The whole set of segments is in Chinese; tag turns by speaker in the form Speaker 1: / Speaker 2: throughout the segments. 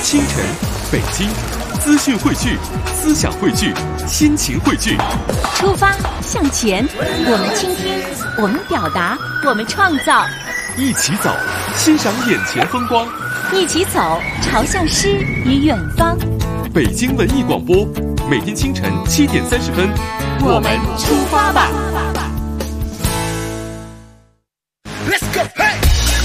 Speaker 1: 清晨，北京，资讯汇聚，思想汇聚，心情汇聚。
Speaker 2: 出发向前，我们倾听，我们表达，我们创造。
Speaker 1: 一起走，欣赏眼前风光。
Speaker 2: 一起走，朝向诗与远方。
Speaker 1: 北京文艺广播，每天清晨7点30分，
Speaker 2: 我们出发吧。
Speaker 3: Let's go, hey!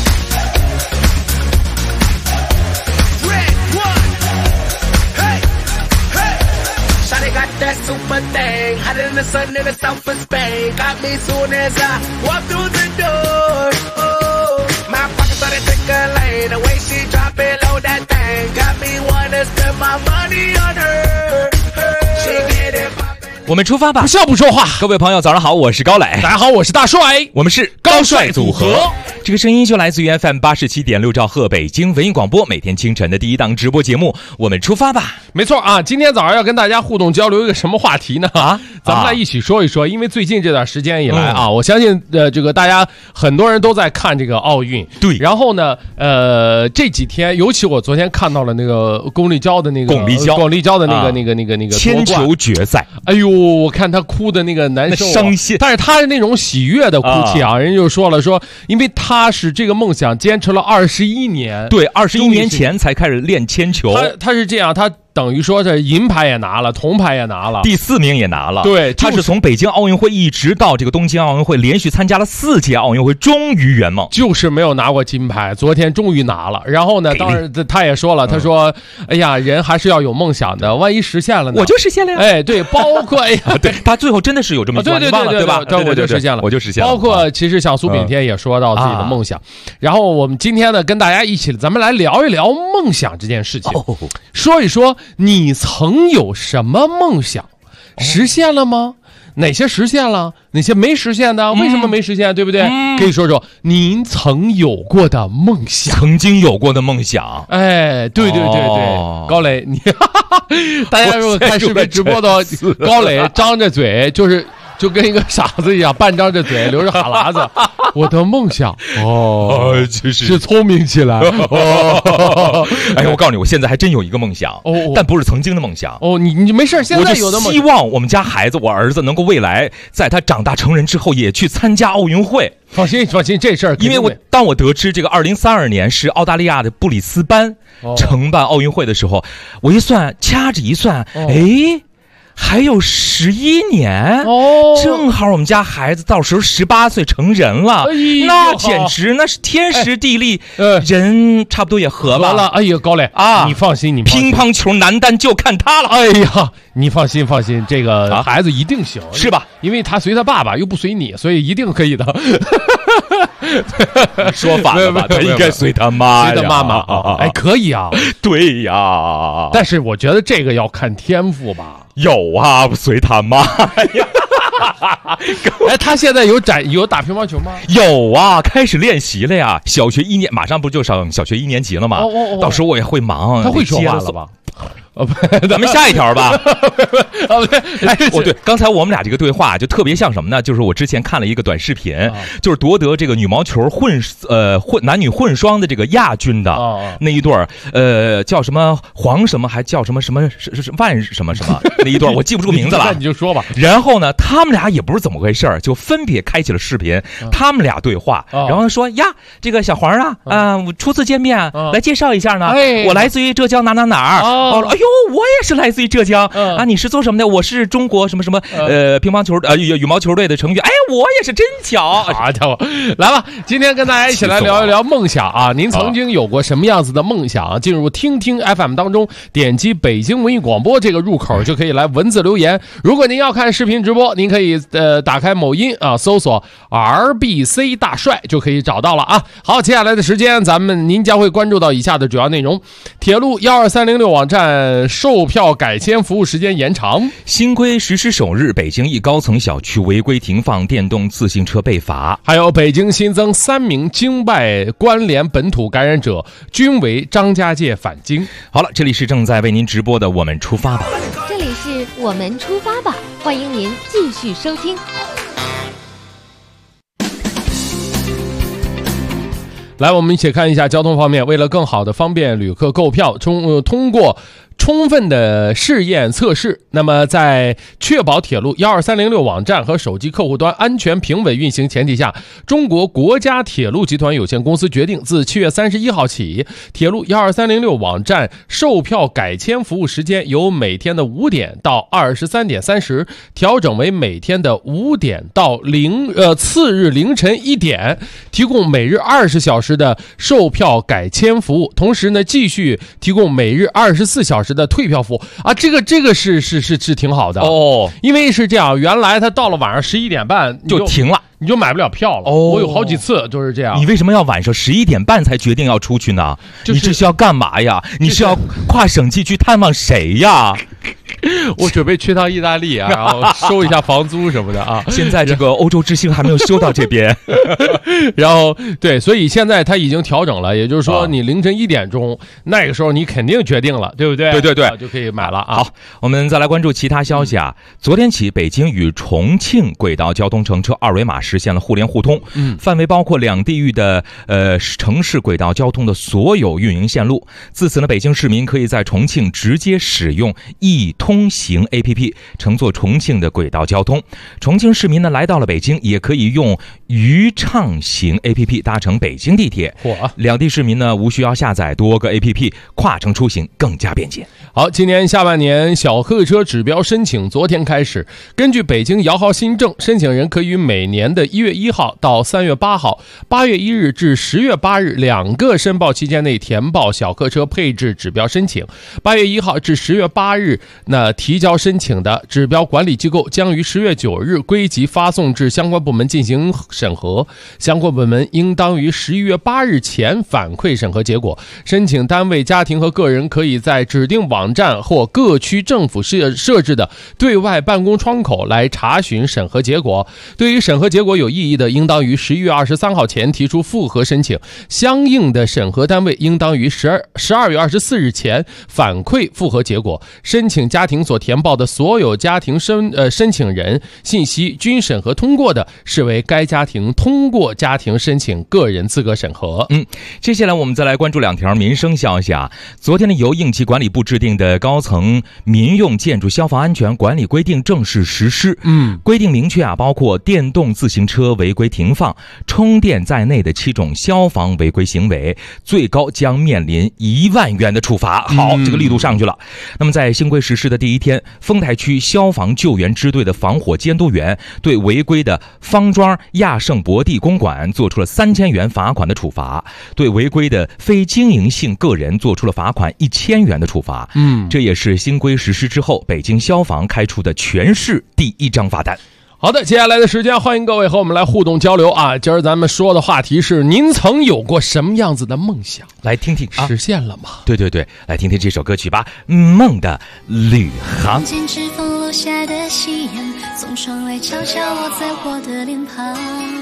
Speaker 3: Got that super thing, hotter than the sun in the south of Spain. Got me soon as I walk through the door. Oh, my pocket started tickling, the way she drop it low that thing. Got me wanna spend my money on her. She get it poppin'.
Speaker 4: 我们出发吧，
Speaker 5: 不笑不说话。
Speaker 4: 各位朋友早上好，我是高磊。
Speaker 5: 大家好，我是大帅，
Speaker 4: 我们是
Speaker 5: 高帅组合。
Speaker 4: 这个声音就来自于 FM 87.6兆赫北京文艺广播，每天清晨的第一档直播节目，我们出发吧。
Speaker 5: 没错啊，今天早上要跟大家互动交流一个什么话题呢？咱们来一起说一说。因为最近这段时间以来啊，我相信这个大家很多人都在看这个奥运。
Speaker 4: 对。
Speaker 5: 然后呢，这几天，尤其我昨天看到了那个巩立姣的那个巩立姣的那个
Speaker 4: 铅球决赛。
Speaker 5: 哎呦，我看他哭的那个难受，
Speaker 4: 伤心。
Speaker 5: 但是他是那种喜悦的哭泣啊，人就说了说，因为他是这个梦想坚持了21年，
Speaker 4: 对，21年前才开始练铅球。
Speaker 5: 他是这样，他等于说这银牌也拿了，铜牌也拿了，
Speaker 4: 第4名也拿了。
Speaker 5: 对，
Speaker 4: 他是从北京奥运会一直到这个东京奥运会，连续参加了4届奥运会，终于圆梦，
Speaker 5: 就是没有拿过金牌。昨天终于拿了。然后呢，当然他也说了，他说：“哎呀，人还是要有梦想的，万一实现了呢？”
Speaker 4: 我就实现了呀。
Speaker 5: 哎，对，包括哎呀，
Speaker 4: 对，他最后真的是有这么一句话，对吧？
Speaker 5: 对，我就实现了，
Speaker 4: 我就实现了。
Speaker 5: 包括其实像苏炳添也说到自己的梦想。然后我们今天呢，跟大家一起，咱们来聊一聊梦想这件事情，说一说你曾有什么梦想，实现了吗？哪些实现了，哪些没实现的？为什么没实现？对不对？可以说说您曾有过的梦想，
Speaker 4: 曾经有过的梦想。
Speaker 5: 哎，对，高磊，你大家如果看视频直播的，高磊张着嘴，就跟一个傻子一样，半张着嘴，流着哈喇子。我的梦想是聪明起来。
Speaker 4: 哎，我告诉你，我现在还真有一个梦想，但不是曾经的梦想。
Speaker 5: 你没事，现在有的梦想。
Speaker 4: 我就希望我们家孩子，我儿子能够未来在他长大成人之后，也去参加奥运会。
Speaker 5: 放心，这事儿，
Speaker 4: 因为当我得知这个2032年是澳大利亚的布里斯班承办奥运会的时候，我一算，掐指一算，哎。还有11年正好我们家孩子到时候18岁成人了，那简直那是天时地利，人差不多也合了。
Speaker 5: 哎呀，高磊啊，你放心，
Speaker 4: 乒乓球男单就看他了。
Speaker 5: 哎呀，你放心，这个孩子一定行，
Speaker 4: 是吧？
Speaker 5: 因为他随他爸爸又不随你，所以一定可以的。
Speaker 4: 说反了吧？他应该随他妈呀，
Speaker 5: 随他妈妈啊！哎，可以啊，
Speaker 4: 对呀。
Speaker 5: 但是我觉得这个要看天赋吧。
Speaker 4: 有啊，随他妈呀！
Speaker 5: 哎，他现在有打乒乓球吗？
Speaker 4: 有啊，开始练习了呀。小学1年，马上不就上小学1年级了吗？到时候我也会忙。
Speaker 5: 他会说话了吧？
Speaker 4: 咱们下一条吧。对，刚才我们俩这个对话就特别像什么呢？就是我之前看了一个短视频，就是夺得这个羽毛球男女混双的这个亚军的那一对叫什么黄什么，还叫什么万什么那一对我记不住名字了。
Speaker 5: 你就说吧。
Speaker 4: 然后呢，他们俩也不是怎么回事，就分别开启了视频，他们俩对话，然后说呀，这个小黄我初次见面，来介绍一下呢，我来自于浙江哪儿。哎呦，我也是来自于浙江啊！你是做什么的？我是中国什么乒乓球羽毛球队的成员。哎，我也是真巧！
Speaker 5: 好家伙，来吧，今天跟大家一起来聊一聊梦想啊！您曾经有过什么样子的梦想？进入听听 FM 当中，点击北京文艺广播这个入口就可以来文字留言。如果您要看视频直播，您可以打开某音啊，搜索 RBC 大帅就可以找到了啊。好，接下来的时间您将会关注到以下的主要内容：铁路12306网站售票改签服务时间延长，
Speaker 4: 新规实施首日，北京一高层小区违规停放电动自行车被罚。
Speaker 5: 还有北京新增3名京外关联本土感染者，均为张家界返京。
Speaker 4: 好了，这里是正在为您直播的我们出发吧，
Speaker 2: 这里是我们出发吧，欢迎您继续收听。
Speaker 5: 来，我们一起看一下交通方面。为了更好的方便旅客购票，通过充分的试验测试，那么在确保铁路12306网站和手机客户端安全平稳运行前提下，中国国家铁路集团有限公司决定自7月31号起，铁路12306网站售票改签服务时间由每天的5点到23点30调整为每天的5点到次日凌晨1点，提供每日20小时的售票改签服务，同时呢继续提供每日24小时的退票服务啊，这个是挺好的哦，因为是这样，原来他到了晚上11点半
Speaker 4: 就停了，
Speaker 5: 你就买不了票了。我有好几次就是这样。
Speaker 4: 你为什么要晚上11点半才决定要出去呢？你这是要干嘛呀？你是要跨省际去探望谁呀？
Speaker 5: 我准备去趟意大利啊，然后收一下房租什么的啊。
Speaker 4: 现在这个欧洲之星还没有收到这边，
Speaker 5: 然后对，所以现在他已经调整了，也就是说你凌晨1点钟那个时候你肯定决定了，对不对？
Speaker 4: 对，
Speaker 5: 就可以买了啊。
Speaker 4: 好，我们再来关注其他消息啊。昨天起，北京与重庆轨道交通乘车二维码实现了互联互通，范围包括两地域的城市轨道交通的所有运营线路。自此呢，北京市民可以在重庆直接使用易通行 APP 乘坐重庆的轨道交通。重庆市民呢来到了北京，也可以用渝畅行 APP 搭乘北京地铁。两地市民呢无需要下载多个 APP， 跨城出行更加便捷。
Speaker 5: 好，今年下半年小客车指标申请昨天开始，根据北京摇号新政，申请人可于每年的1月1号到3月8号、8月1日至10月8日2个申报期间内填报小客车配置指标申请。8月1号至10月8日那提交申请的指标管理机构将于10月9日归集发送至相关部门进行审核，相关部门应当于11月8日前反馈审核结果。申请单位、家庭和个人可以在指定网站或各区政府设置的对外办公窗口来查询审核结果。对于审核结果有异议的，应当于11月23号前提出复核申请，相应的审核单位应当于12月24日前反馈复核结果。申请家庭所填报的所有家庭申请人信息均审核通过的，视为该家庭通过家庭申请个人资格审核。
Speaker 4: 接下来我们再来关注两条民生消息啊。昨天呢，由应急管理部制定的高层民用建筑消防安全管理规定正式实施。规定明确啊，包括电动自行车违规停放、充电在内的7种消防违规行为，最高将面临1万元的处罚。好，这个力度上去了。那么在新规实施的第一天，丰台区消防救援支队的防火监督员对违规的方庄亚盛博地公馆做出了3000元罚款的处罚，对违规的非经营性个人做出了罚款1000元的处罚。这也是新规实施之后北京消防开出的全市第1张罚单。
Speaker 5: 好的，接下来的时间欢迎各位和我们来互动交流啊！今儿咱们说的话题是：您曾有过什么样子的梦想？
Speaker 4: 来听听
Speaker 5: 实现了吗？
Speaker 4: 对，来听听这首歌曲吧，《梦的旅航》。
Speaker 6: 见指缝落下的夕阳，从窗外悄悄落在我的脸庞，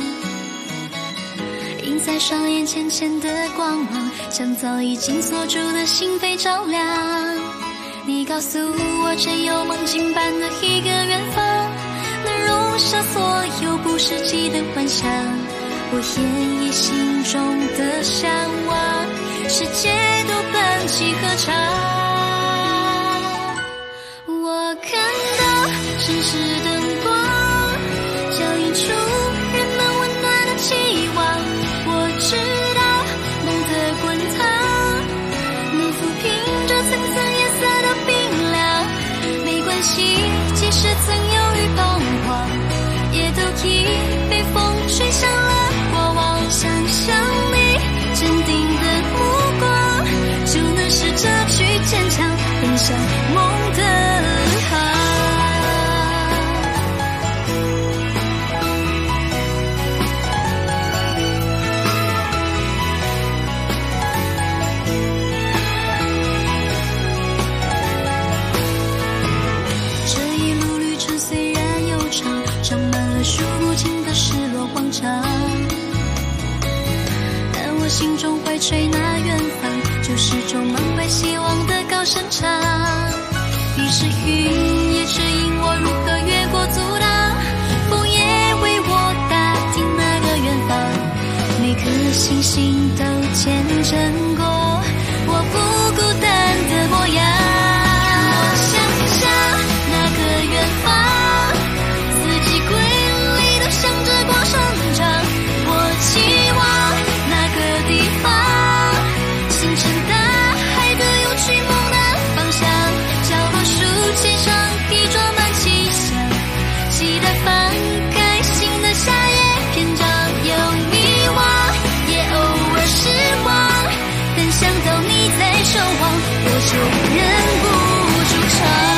Speaker 6: 映在双眼浅浅的光芒，将早已经锁住的心扉照亮。你告诉我，真有梦境般的一个远方，能容下所有不实际的幻想，我演绎心中的向往，世界都伴起合唱。我看到城市灯光交映出人们温暖的期望，我知道梦的滚烫能抚平这层层颜色的冰凉，没关系，即使曾犹豫彷徨，也都已被风吹向了过往。想象你坚定的目光，就能试着去坚强，奔向梦的旅航。这一路旅程虽然悠长，长满了数不尽的失落慌张，但我心中怀揣那远方，就是充满怀希望的高声唱。于是云也指引我如何越过阻挡，风也为我打听那个远方，每个的星星都见证过我不孤单的模样。我想象那个远方，四季瑰丽都向着光生长。我期望那个地方，星辰大海的有去梦的方向，角落书签上已装满气象，期待翻开新的夏夜篇章，有迷惘也偶尔失望，但想到你在守望，我就忍不住唱。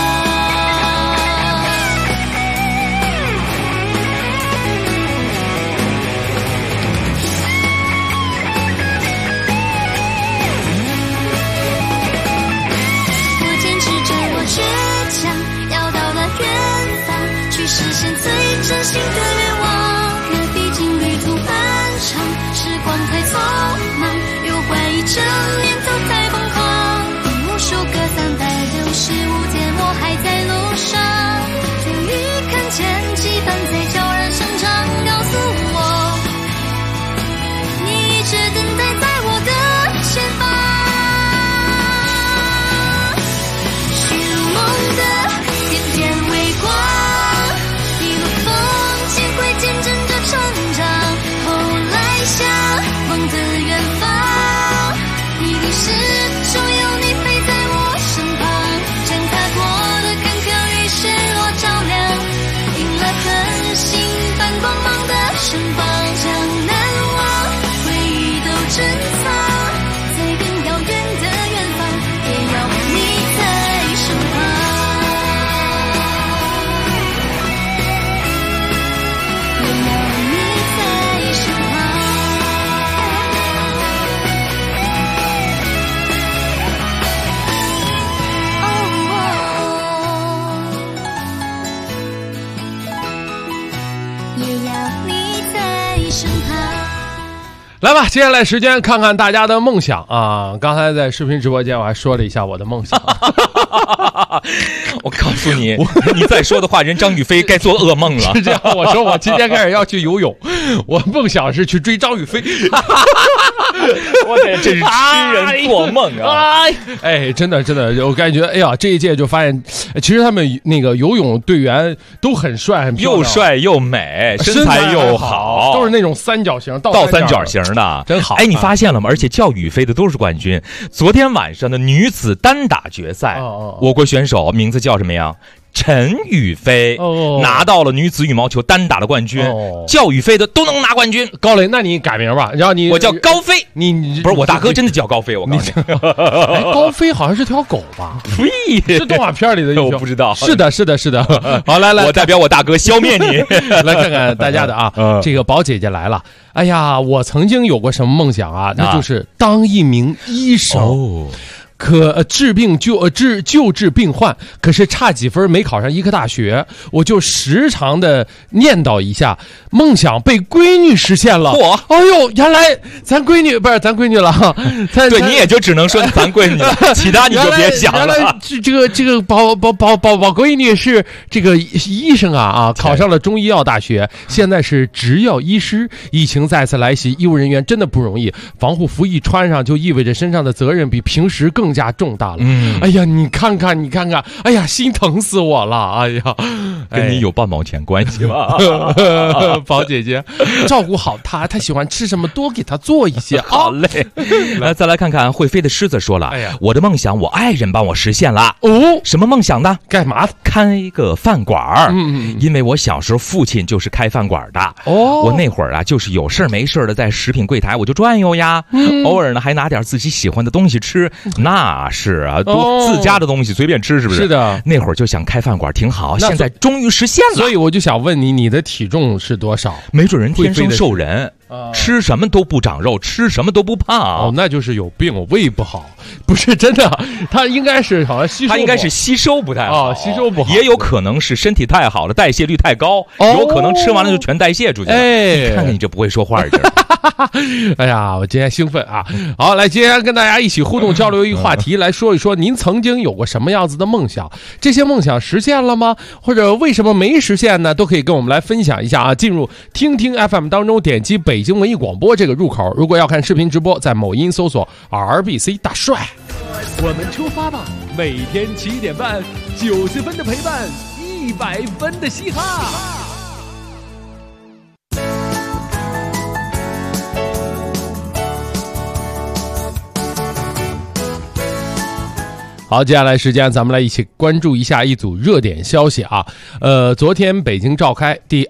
Speaker 6: 我坚持着我倔强，要到了远方，去实现最真心的愿望。可毕竟旅途漫长，时光太匆忙，又怀疑这念头太疯狂。无数个365天，我还在路上，终于看见期盼在悄然生长，告诉我，你一直等待在我的前方。虚无的点点微光，一路风景会见证着成长。后来向梦的远方，一定始终有你陪在我身旁，将踏过的坎坷与失落照亮，赢了恒星般光芒的盛放，将难忘回忆都珍藏，在更遥远的远方，也要你在身旁，也要你在身旁。也要你在身旁。
Speaker 5: 来吧，接下来时间看看大家的梦想啊！刚才在视频直播间我还说了一下我的梦想，
Speaker 4: 我告诉你，你再说的话，人张雨霏该做噩梦了。
Speaker 5: 是这样，我说我今天开始要去游泳，我梦想是去追张雨霏。
Speaker 4: 我这真是痴人做梦啊！
Speaker 5: 哎，真的，我感觉，哎呀，这一届就发现，其实他们那个游泳队员都很帅，很漂亮，
Speaker 4: 又帅又美，身材又好，
Speaker 5: 都是那种三角形、倒
Speaker 4: 三角形的，
Speaker 5: 真好。
Speaker 4: 哎，你发现了吗？而且叫雨霏的都是冠军。昨天晚上的女子单打决赛，我国选手名字叫什么呀？陈雨霏拿到了女子羽毛球单打的冠军，叫雨霏的都能拿冠军。
Speaker 5: 高磊，那你改名吧，然后我
Speaker 4: 叫高飞，
Speaker 5: 你
Speaker 4: 不是我大哥，真的叫高飞，我告诉你，
Speaker 5: 高飞好像是条狗吧？
Speaker 4: 对，
Speaker 5: 是动画片里的，
Speaker 4: 我不知道。
Speaker 5: 是的。好，来，
Speaker 4: 我代表我大哥消灭你，
Speaker 5: 来看看大家的啊。这个宝姐姐来了，哎呀，我曾经有过什么梦想啊？那就是当一名医生。可治病救治病患，可是差几分没考上医科大学，我就时常的念叨一下，梦想被闺女实现了。哎呦，原来咱闺女不是咱闺女了，
Speaker 4: 对你也就只能说咱闺女了，其他你就别想了。
Speaker 5: 原来这个宝闺女是这个医生啊，考上了中医药大学，现在是执药医师。疫情再次来袭，医务人员真的不容易，防护服一穿上就意味着身上的责任比平时更加重大了。哎呀，你看看，哎呀，心疼死我了。哎呀，
Speaker 4: 跟你有半毛钱关系吗？
Speaker 5: 宝姐姐，照顾好她喜欢吃什么多给她做一些。
Speaker 4: 好嘞。来，再来看看会飞的狮子说了，我的梦想我爱人帮我实现了。什么梦想呢？
Speaker 5: 干嘛？
Speaker 4: 开一个饭馆。因为我小时候父亲就是开饭馆的。我那会儿啊，就是有事没事的在食品柜台我就转悠呀，偶尔呢还拿点自己喜欢的东西吃。那是啊，自家的东西随便吃，是不是？
Speaker 5: 是的。
Speaker 4: 那会儿就想开饭馆，挺好，现在终于实现了。
Speaker 5: 所以我就想问你，你的体重是多少？
Speaker 4: 没准人天生瘦人，吃什么都不长肉，吃什么都不胖。
Speaker 5: 那就是有病，胃不好。不是真的，他应该是好像吸收，
Speaker 4: 他应该是吸收不太好，
Speaker 5: 吸收不好，
Speaker 4: 也有可能是身体太好了，代谢率太高，有可能吃完了就全代谢出去了。你看看你这不会说话的劲儿。
Speaker 5: 哎呀，我今天兴奋啊！好，来，今天跟大家一起互动交流一个话题，来说一说您曾经有过什么样子的梦想？这些梦想实现了吗？或者为什么没实现呢？都可以跟我们来分享一下啊！进入听听 FM 当中，点击北北京文艺广播这个入口。如果要看视频直播，在某音搜索 RBC 大帅。
Speaker 7: 我们出发吧，每天7点半，90分的陪伴，100分的嘻哈。
Speaker 5: 好，接下来时间咱们来一起关注一下一组热点消息啊。昨天北京召开第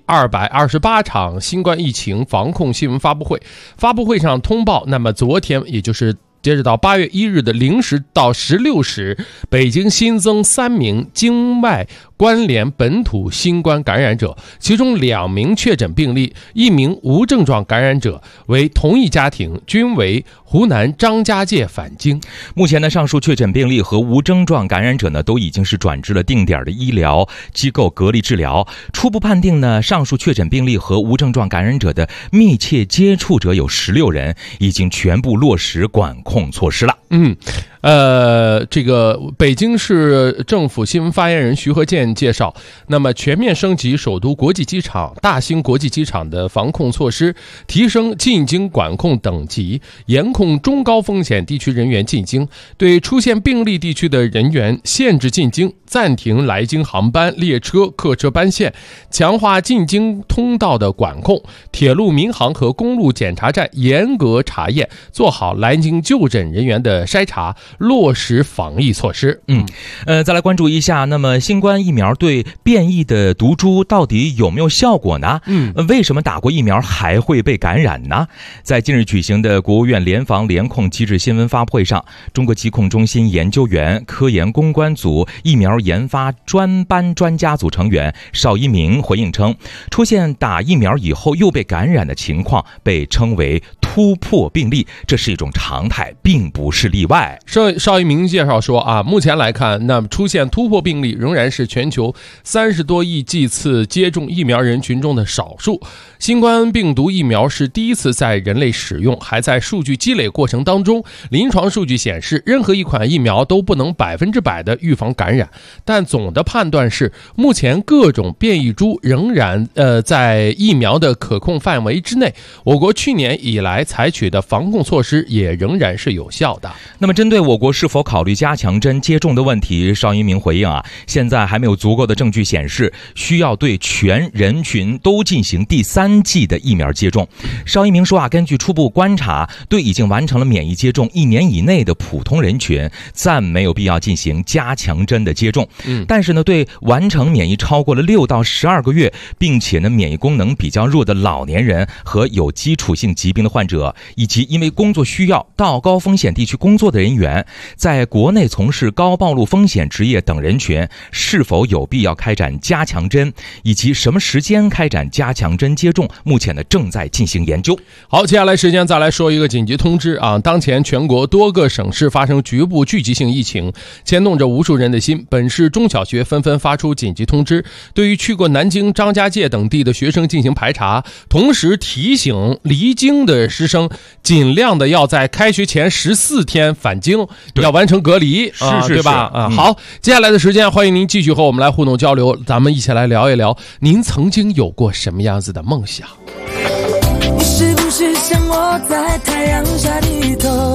Speaker 5: 228场新冠疫情防控新闻发布会，发布会上通报，那么昨天也就是截止到8月1日的0时到16时，北京新增3名境外关联本土新冠感染者，其中2名确诊病例，1名无症状感染者为同一家庭，均为湖南张家界返京。
Speaker 4: 目前呢，上述确诊病例和无症状感染者呢，都已经是转至了定点的医疗机构隔离治疗。初步判定呢，上述确诊病例和无症状感染者的密切接触者有16人，已经全部落实管控措施了。
Speaker 5: 这个北京市政府新闻发言人徐和建介绍，那么全面升级首都国际机场、大兴国际机场的防控措施，提升进京管控等级，严控中高风险地区人员进京，对出现病例地区的人员限制进京，暂停来京航班、列车、客车班线，强化进京通道的管控，铁路、民航和公路检查站严格查验，做好来京就诊人员的筛查，落实防疫措施。
Speaker 4: 再来关注一下，那么新冠疫苗对变异的毒株到底有没有效果呢？为什么打过疫苗还会被感染呢？在近日举行的国务院联防联控机制新闻发布会上，中国疾控中心研究员、科研攻关组疫苗研发专班专家组成员邵一鸣回应称，出现打疫苗以后又被感染的情况被称为突破病例，这是一种常态，并不是例外。
Speaker 5: 邵一鸣介绍说目前来看，那么出现突破病例仍然是全球30多亿剂次接种疫苗人群中的少数。新冠病毒疫苗是第一次在人类使用，还在数据积累过程当中。临床数据显示，任何一款疫苗都不能100%的预防感染，但总的判断是，目前各种变异株仍然在疫苗的可控范围之内。我国去年以来采取的防控措施也仍然是有效的。
Speaker 4: 那么针对我国是否考虑加强针接种的问题，邵一鸣回应现在还没有足够的证据显示需要对全人群都进行第3剂的疫苗接种。邵一鸣说根据初步观察，对已经完成了免疫接种1年以内的普通人群，暂没有必要进行加强针的接种。但是呢，对完成免疫超过了6到12个月，并且呢免疫功能比较弱的老年人和有基础性疾病的患者，以及因为工作需要到高风险地区工作的人员，在国内从事高暴露风险职业等人群，是否有必要开展加强针，以及什么时间开展加强针接种，目前呢正在进行研究。
Speaker 5: 好，接下来时间再来说一个紧急通知当前全国多个省市发生局部聚集性疫情，牵动着无数人的心。本市中小学纷纷发出紧急通知，对于去过南京、张家界等地的学生进行排查，同时提醒离京的师生尽量的要在开学前14天返京，要完成隔离，对吧？好，接下来的时间，欢迎您继续和我们来互动交流，咱们一起来聊一聊，您曾经有过什么样子的梦想？
Speaker 8: 你是不是像我在太阳下低头，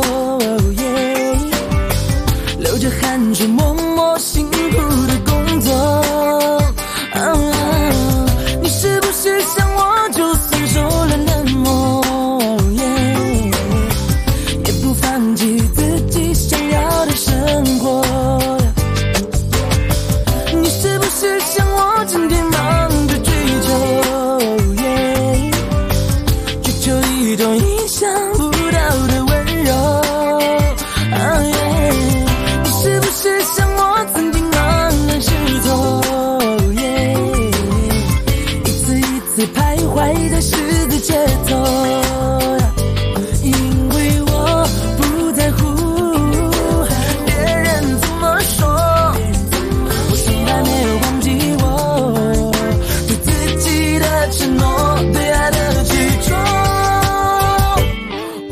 Speaker 8: 流着汗水默默辛苦的工作，你是不是像我就算受了冷漠，也不放弃自己想要的生活？你是不是像我整天忙着追求一种意想不到的温柔？你是不是像我曾经茫然失措，一次一次徘徊在十字街头？因为我不在乎别人怎么说，我从来没有忘记我对自己的承诺，对爱的执着。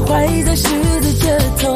Speaker 8: 徘徊在十字街头，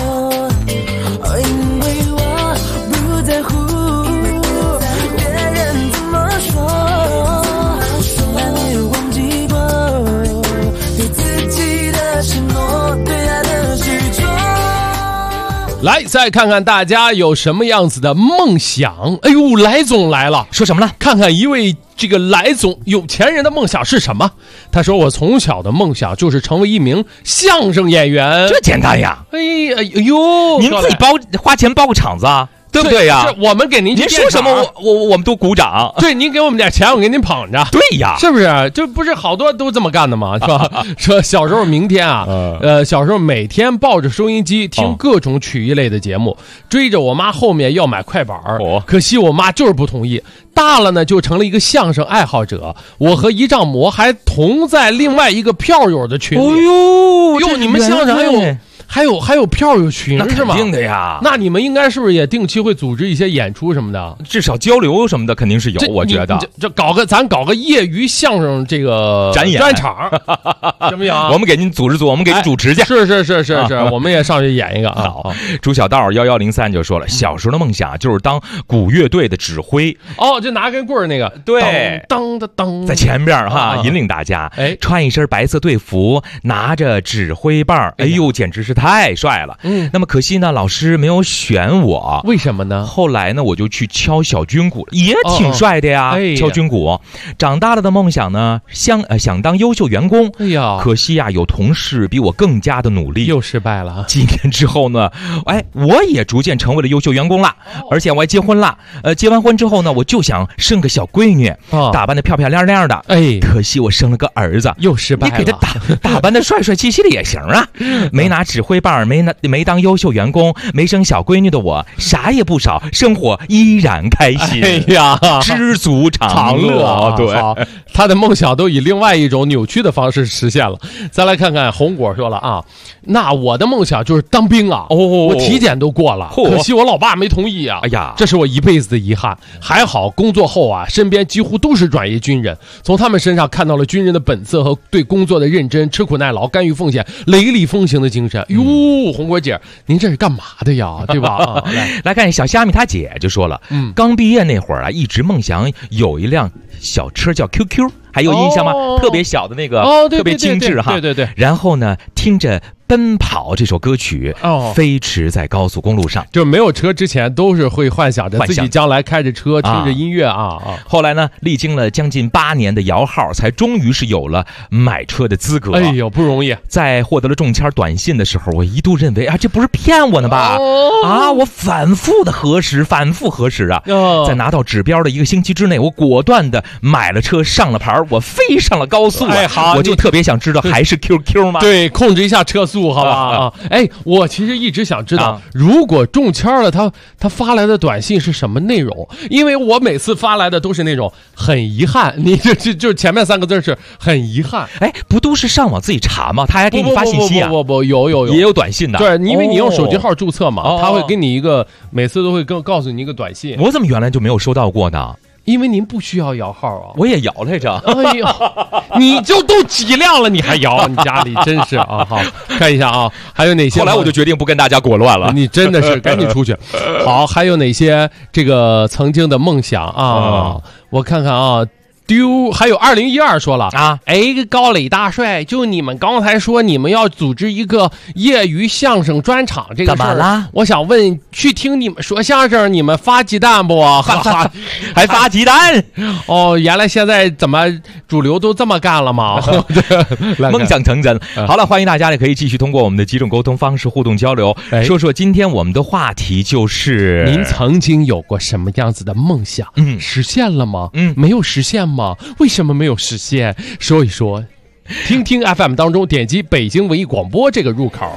Speaker 8: 因为我不在乎别人怎么说，从来没有忘记过对自己的承诺，对爱的执着。
Speaker 5: 来，再看看大家有什么样子的梦想。哎呦，来总来了，
Speaker 4: 说什么呢？
Speaker 5: 看看一位这个来总有钱人的梦想是什么？他说：“我从小的梦想就是成为一名相声演员。”
Speaker 4: 这简单呀！
Speaker 5: 哎呦，
Speaker 4: 您自己花钱包个场子啊，对不对呀？
Speaker 5: 我们给您
Speaker 4: 说什么我们都鼓掌。
Speaker 5: 对，您给我们点钱，我给您捧着。
Speaker 4: 对呀，
Speaker 5: 是不是？这不是好多都这么干的吗？是吧？说小时候明天啊，小时候每天抱着收音机听各种曲艺类的节目，追着我妈后面要买快板可惜我妈就是不同意。大了呢，就成了一个相声爱好者。我和一丈魔还同在另外一个票友的群里。
Speaker 4: 哎呦，
Speaker 5: 你们相声还有票友群是吗？
Speaker 4: 肯定的呀。
Speaker 5: 那你们应该是不是也定期会组织一些演出什么的？
Speaker 4: 至少交流什么的肯定是有，我觉得。
Speaker 5: 咱搞个业余相声这个
Speaker 4: 展演
Speaker 5: 专场，行不行？
Speaker 4: 我们给您组织我们给您主持去。
Speaker 5: 是，我们也上去演一个啊。
Speaker 4: 朱小道1103就说了，小时候的梦想就是当鼓乐队的指挥。
Speaker 5: 就拿根棍儿那个，
Speaker 4: 对，
Speaker 5: 当的当，
Speaker 4: 在前边引领大家，穿一身白色队服，拿着指挥棒，哎呦，简直是太帅了。那么可惜呢，老师没有选我，
Speaker 5: 为什么呢？
Speaker 4: 后来呢，我就去敲小军鼓，也挺帅的呀。敲军鼓，长大了的梦想呢，想当优秀员工。可惜呀，有同事比我更加的努力，
Speaker 5: 又失败了。
Speaker 4: 几年之后呢，我也逐渐成为了优秀员工了，而且我还结婚了。结完婚之后呢，我就想生个小闺女，打扮的漂漂亮亮的。可惜我生了个儿子，
Speaker 5: 又失败了。
Speaker 4: 你给他打扮的帅帅气气的也行啊。没拿指挥棒，没当优秀员工，没生小闺女的我，啥也不少，生活依然开心。知足常乐。对，
Speaker 5: 他的梦想都以另外一种扭曲的方式实现了。再来看看红果说了啊，那我的梦想就是当兵啊。我体检都过了，可惜我老爸没同意啊。哎呀，这是我一辈子的遗憾。还好工作后啊，身边几乎都是转业军人，从他们身上看到了军人的本色和对工作的认真，吃苦耐劳，甘于奉献，雷厉风行的精神。哟，红果姐，您这是干嘛的呀？对吧？
Speaker 4: 来看小虾米他姐就说了，刚毕业那会儿啊，一直梦想有一辆小车叫 QQ， 还有印象吗？特别小的那个，特别精致哈。
Speaker 5: 对。
Speaker 4: 然后呢，听着《奔跑》这首歌曲，飞驰在高速公路上。
Speaker 5: 就没有车之前，都是会幻想着自己将来开着车，听着音乐啊。
Speaker 4: 后来呢，历经了将近8年的摇号，才终于是有了买车的资格。
Speaker 5: 哎呦，不容易！
Speaker 4: 在获得了中签短信的时候，我一度认为这不是骗我呢吧？我反复核实啊。在拿到指标的1个星期之内，我果断的买了车，上了牌，我飞上了高速。我就特别想知道，还是 QQ 吗？
Speaker 5: 对，控制一下车速，好吧？我其实一直想知道，如果中签了，他发来的短信是什么内容？因为我每次发来的都是那种很遗憾，你就前面3个字是很遗憾。
Speaker 4: 不都是上网自己查吗？他还给你发信息啊？
Speaker 5: 不，有
Speaker 4: 也有短信的。
Speaker 5: 对，因为你用手机号注册嘛，他会给你一个，每次都会告诉你一个短信。
Speaker 4: 我怎么原来就没有收到过呢？
Speaker 5: 因为您不需要摇号啊。
Speaker 4: 我也摇来着。
Speaker 5: 哎呦，你就都几辆了，你还摇？你家里真是啊。好，看一下啊，还有哪些？
Speaker 4: 后来我就决定不跟大家裹乱了。
Speaker 5: 你真的是赶紧出去。好，还有哪些这个曾经的梦想啊？我看看啊。还有2012说了啊，高磊大帅，就你们刚才说你们要组织一个业余相声专场，这个事儿了，我想问，去听你们说相声，你们发鸡蛋不？
Speaker 4: 还发鸡蛋？
Speaker 5: 原来现在怎么主流都这么干了吗？
Speaker 4: 梦想成真。好了，欢迎大家也可以继续通过我们的几种沟通方式互动交流，说说今天我们的话题就是
Speaker 5: 您曾经有过什么样子的梦想？实现了吗？没有实现吗？为什么没有实现？说一说，听听 FM 当中点击北京文艺广播这个入口。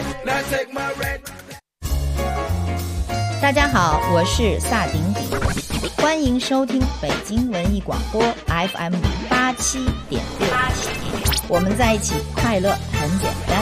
Speaker 9: 大家好，我是萨顶顶，欢迎收听北京文艺广播 FM 87.6，我们在一起，快乐很简单。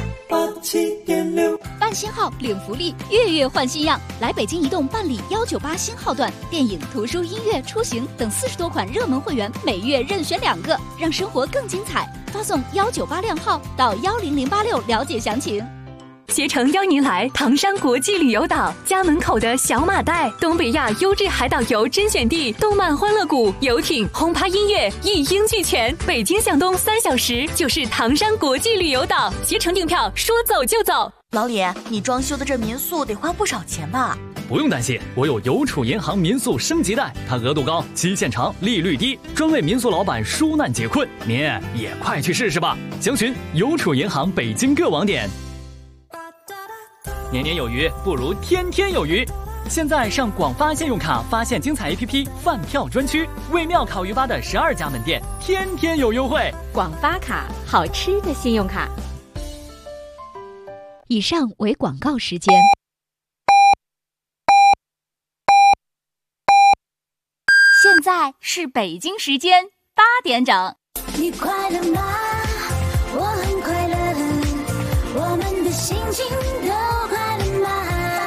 Speaker 2: 办新号领福利，月月换新样，来北京移动办理198新号段，电影、图书、音乐、出行等40多款热门会员，每月任选2个，让生活更精彩。 发送198号到10086了解详情。
Speaker 10: 携程邀您来唐山国际旅游岛，家门口的小马代，东北亚优质海岛游甄选地，动漫欢乐谷、游艇、轰趴音乐一应俱全。北京向东3小时就是唐山国际旅游岛，携程订票说走就走。
Speaker 11: 老李，你装修的这民宿得花不少钱吧？
Speaker 12: 不用担心，我有邮储银行民宿升级贷，它额度高，期限长，利率低，专为民宿老板纾难解困。您也快去试试吧！详询邮储银行北京各网点。年年有余，不如天天有余。现在上广发信用卡发现精彩 APP 饭票专区，为庙烤鱼发的12家门店天天有优惠。
Speaker 2: 广发卡，好吃的信用卡。以上为广告时间。现在是北京时间8点整。
Speaker 6: 你快乐吗？我很快乐，我们的心情都快乐吗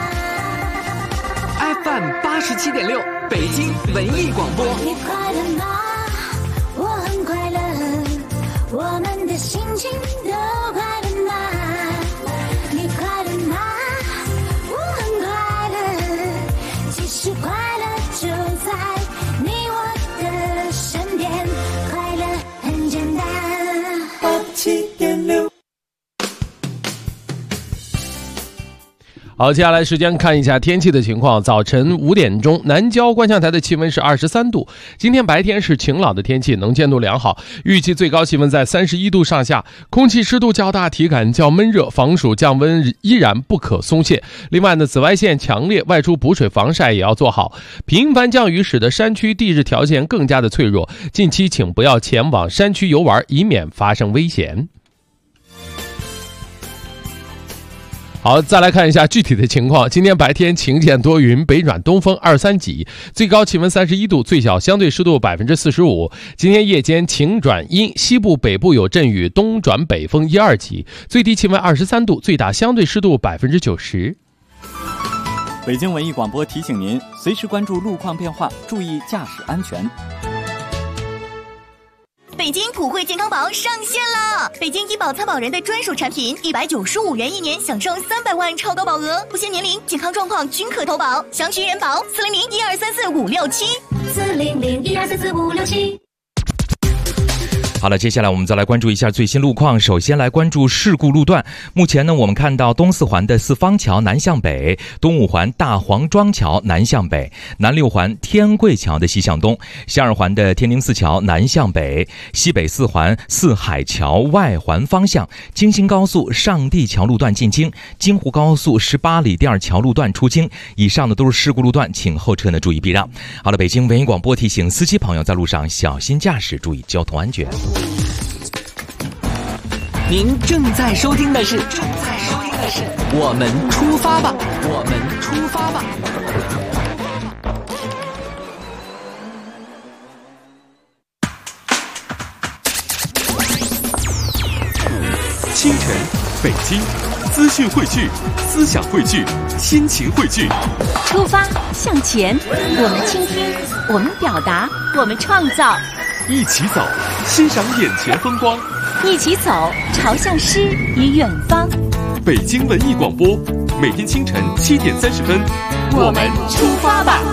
Speaker 7: ？FM 87.6，北京文艺广播。
Speaker 6: 你快乐吗？我很快乐，我们的心情都快乐吗？你快乐吗？我很快乐，其实快乐就在你我的身边，快乐很简单。87.6。
Speaker 5: 好，接下来时间看一下天气的情况。早晨5点钟，南郊观象台的气温是23度。今天白天是晴朗的天气，能见度良好，预计最高气温在31度上下，空气湿度较大，体感较闷热，防暑降温依然不可松懈。另外呢，紫外线强烈，外出补水防晒也要做好。频繁降雨使得山区地质条件更加的脆弱，近期请不要前往山区游玩，以免发生危险。好，再来看一下具体的情况。今天白天晴间多云，北转东风2、3级，最高气温31度，最小相对湿度45%。今天夜间晴转阴，西部北部有阵雨，东转北风1、2级，最低气温23度，最大相对湿度90%。
Speaker 13: 北京文艺广播提醒您，随时关注路况变化，注意驾驶安全。
Speaker 11: 北京普惠健康宝上线了！北京医保参保人的专属产品，195元1年，享受300万超高保额，不限年龄、健康状况均可投保。详询人保400-1234-567。400-1234-567。
Speaker 4: 好了，接下来我们再来关注一下最新路况。首先来关注事故路段。目前呢，我们看到东四环的四方桥南向北，东五环大黄庄桥南向北，南六环天贵桥的西向东，西二环的天宁寺桥南向北，西北四环四海桥外环方向，京新高速上地桥路段进京，京沪高速18里店桥路段出京。以上的都是事故路段，请后车呢注意避让。好了，北京文艺广播提醒司机朋友在路上小心驾驶，注意交通安全。
Speaker 7: 您正在收听的是我们出发吧，我们出发吧。
Speaker 1: 清晨，北京，资讯汇聚，思想汇聚，心情汇聚。
Speaker 2: 出发，向前，我们倾听，我们表达，我们创造。
Speaker 1: 一起走，欣赏眼前风光。
Speaker 2: 一起走，朝向诗与远方。
Speaker 1: 北京文艺广播，每天清晨7点30分，
Speaker 2: 我们出发吧。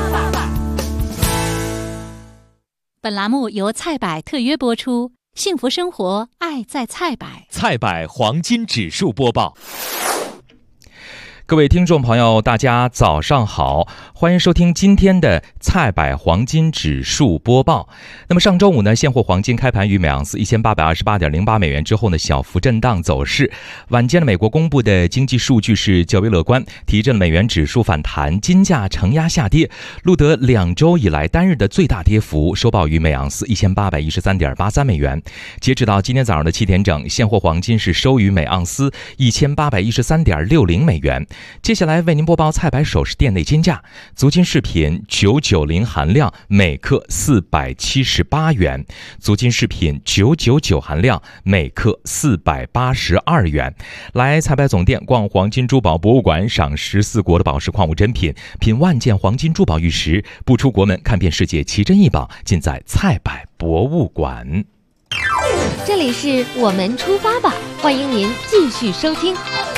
Speaker 2: 本栏目由菜百特约播出，幸福生活，爱在菜百。
Speaker 1: 菜百黄金指数播报。
Speaker 4: 各位听众朋友，大家早上好，欢迎收听今天的菜百黄金指数播报。那么上周五呢，现货黄金开盘于每盎司1828.08美元之后呢，小幅震荡走势。晚间的美国公布的经济数据是较为乐观，提振美元指数反弹，金价承压下跌，录得2周以来单日的最大跌幅，收报于每盎司1813.83美元。截止到今天早上的7点整，现货黄金是收于每盎司1813.60美元。接下来为您播报菜百首饰店内金价：足金饰品990含量每克478元，足金饰品999含量每克482元。来菜百总店逛黄金珠宝博物馆，赏14国的宝石矿物珍品，品万件黄金珠宝玉石，不出国门看遍世界奇珍异宝，尽在菜百博物馆。
Speaker 14: 这里是我们出发吧，欢迎您继续收听。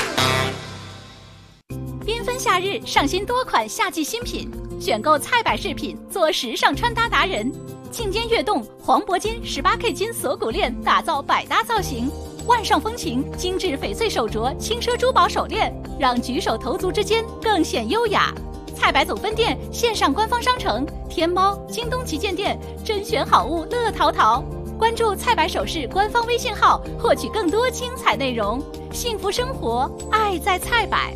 Speaker 2: 缤纷夏日上新多款夏季新品，选购菜百饰品，做时尚穿搭达人。庆间悦动黄铂金18K 金锁骨链，打造百搭造型。万上风情精致翡翠手镯，轻奢珠宝手链，让举手投足之间更显优雅。菜百总分店线上官方商城，天猫、京东旗舰店，甄选好物乐淘淘。关注菜百首饰官方微信号，获取更多精彩内容。幸福生活，爱在菜百。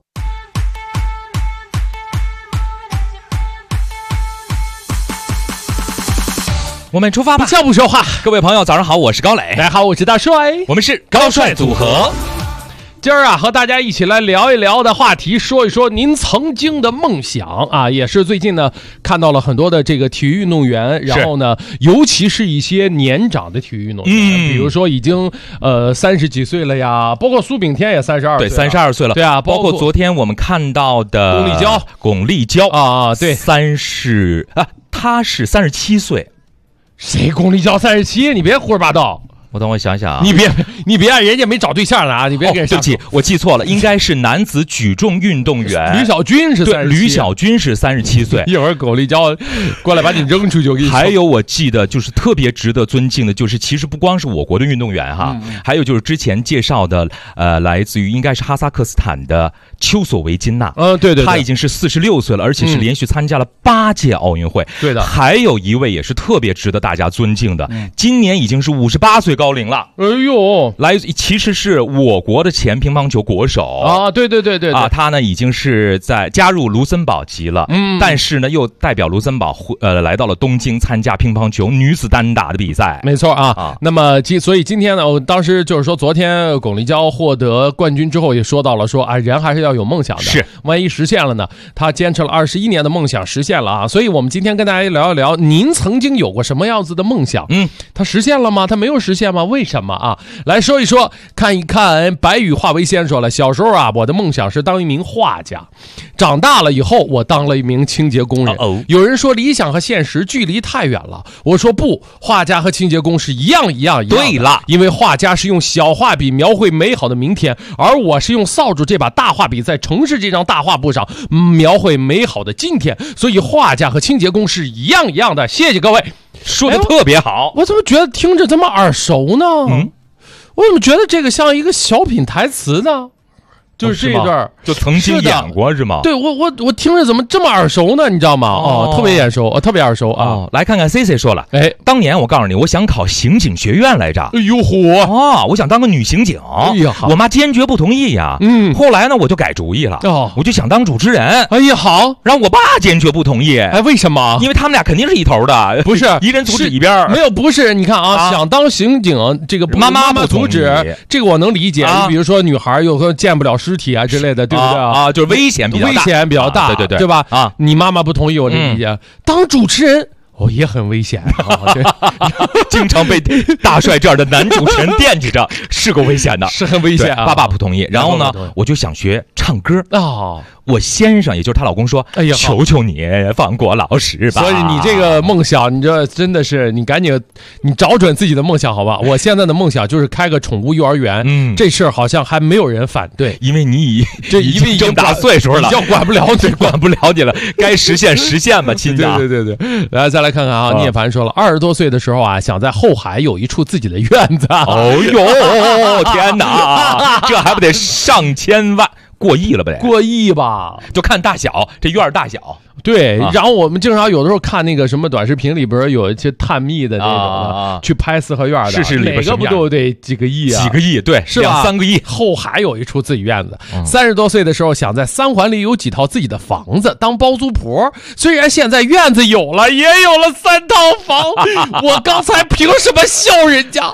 Speaker 4: 我们出发吧，
Speaker 5: 笑不说话。
Speaker 4: 各位朋友，早上好，我是高磊。
Speaker 5: 大家好，我是大帅。
Speaker 4: 我们是高帅组合。
Speaker 5: 今儿啊，和大家一起来聊一聊的话题，说一说您曾经的梦想啊，也是最近呢看到了很多的这个体育运动员，然后呢，尤其是一些年长的体育运动员，比如说已经30几岁了呀，包括苏炳添也32岁，
Speaker 4: 对，32岁了，
Speaker 5: 对啊，
Speaker 4: 包括昨天我们看到的巩立姣
Speaker 5: 啊，对
Speaker 4: 他是37岁。
Speaker 5: 谁巩立姣37？你别胡说八道！
Speaker 4: 我等我想想啊，
Speaker 5: 你别，人家没找对象呢啊！你别给人、
Speaker 4: 对不起，我记错了，应该是男子举重运动员
Speaker 5: 吕小军是37，
Speaker 4: 吕小军是37岁。
Speaker 5: 一会儿巩立姣过来把你扔出去，我跟你说。
Speaker 4: 还有我记得就是特别值得尊敬的，就是其实不光是我国的运动员哈，还有就是之前介绍的来自于应该是哈萨克斯坦的丘索维金娜。
Speaker 5: 对，
Speaker 4: 他已经是46岁了，而且是连续参加了8届奥运会。
Speaker 5: 对的。
Speaker 4: 还有一位也是特别值得大家尊敬的，今年已经是58岁高龄了。
Speaker 5: 哎呦，
Speaker 4: 其实是我国的前乒乓球国手
Speaker 5: 啊，对
Speaker 4: 啊，他呢已经是在加入卢森堡籍了，但是呢又代表卢森堡来到了东京参加乒乓球女子单打的比赛。
Speaker 5: 没错啊。那么所以今天呢，我当时就是说，昨天巩立姣获得冠军之后也说到了，说啊，人还是要有梦想的，
Speaker 4: 是，
Speaker 5: 万一实现了呢？他坚持了21年的梦想实现了啊。所以我们今天跟大家聊一聊，您曾经有过什么样子的梦想？他实现了吗？他没有实现吗？为什么啊？来说一说，看一看。白羽化为仙说了，小时候啊，我的梦想是当一名画家，长大了以后，我当了一名清洁工人。有人说理想和现实距离太远了，我说不，画家和清洁工是一样的。
Speaker 4: 对了，
Speaker 5: 因为画家是用小画笔描绘美好的明天，而我是用扫帚这把大画笔在城市这张大画布上描绘美好的今天，所以画家和清洁工是一样的。谢谢各位，
Speaker 4: 说的特别好。
Speaker 5: 我怎么觉得听着这么耳熟呢？我怎么觉得这个像一个小品台词呢？就是这一段
Speaker 4: 就曾经演过是吗？
Speaker 5: 对，我听着怎么这么耳熟呢？你知道吗？特别眼熟，特别耳熟啊！
Speaker 4: 来看看 CC 说了，当年我告诉你，我想考刑警学院来着。
Speaker 5: 哎呦嚯！
Speaker 4: 我想当个女刑警。哎呀，我妈坚决不同意呀。后来呢，我就改主意了。我就想当主持人。
Speaker 5: 哎呀，好。
Speaker 4: 然后我爸坚决不同意。
Speaker 5: 为什么？
Speaker 4: 因为他们俩肯定是一头的，
Speaker 5: 不是
Speaker 4: 一人阻止一边。
Speaker 5: 没有，不是。你看啊，想当刑警，这个妈妈不阻止，这个我能理解。你比如说女孩有个见不了尸体啊之类的。对不对啊？
Speaker 4: 就是危险比较大，
Speaker 5: 对吧？啊，你妈妈不同意，我理解。当主持人也很危险，
Speaker 4: 经常被大帅这样的男主持人惦记着，是够危险的，
Speaker 5: 是很危险。
Speaker 4: 爸爸不同意，然后呢，我就想学唱歌我先生，也就是她老公说：“哎呀，求求你放过老师吧。”
Speaker 5: 所以你这个梦想，你这真的是你赶紧你找准自己的梦想，好吧？我现在的梦想就是开个宠物幼儿园，这事儿好像还没有人反对，
Speaker 4: 因为你
Speaker 5: 已经
Speaker 4: 这么大岁数了，
Speaker 5: 你就管不了
Speaker 4: 你了，该实现吧，亲家。
Speaker 5: 对，来再来看看啊，聂凡说了，20多岁的时候啊，想在后海有一处自己的院子。
Speaker 4: 哦呦，天哪，这还不得上千万？过亿了呗？
Speaker 5: 过亿吧，
Speaker 4: 就看大小，这院大小。
Speaker 5: 对，然后我们经常有的时候看那个什么短视频里边有一些探秘的那种的，去拍四合院的，
Speaker 4: 是
Speaker 5: 哪个不都得几个亿啊？
Speaker 4: 几个亿，对，
Speaker 5: 是吧？
Speaker 4: 2-3个亿。
Speaker 5: 后还有一处自己院子。30多岁的时候想在3环里有几套自己的房子当包租婆，虽然现在院子有了，也有了3套房，我刚才凭什么笑人家？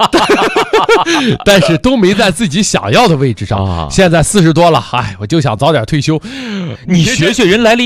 Speaker 5: 但是都没在自己想要的位置上。现在40多了，我就想早点退休。
Speaker 4: 你学人来历人脉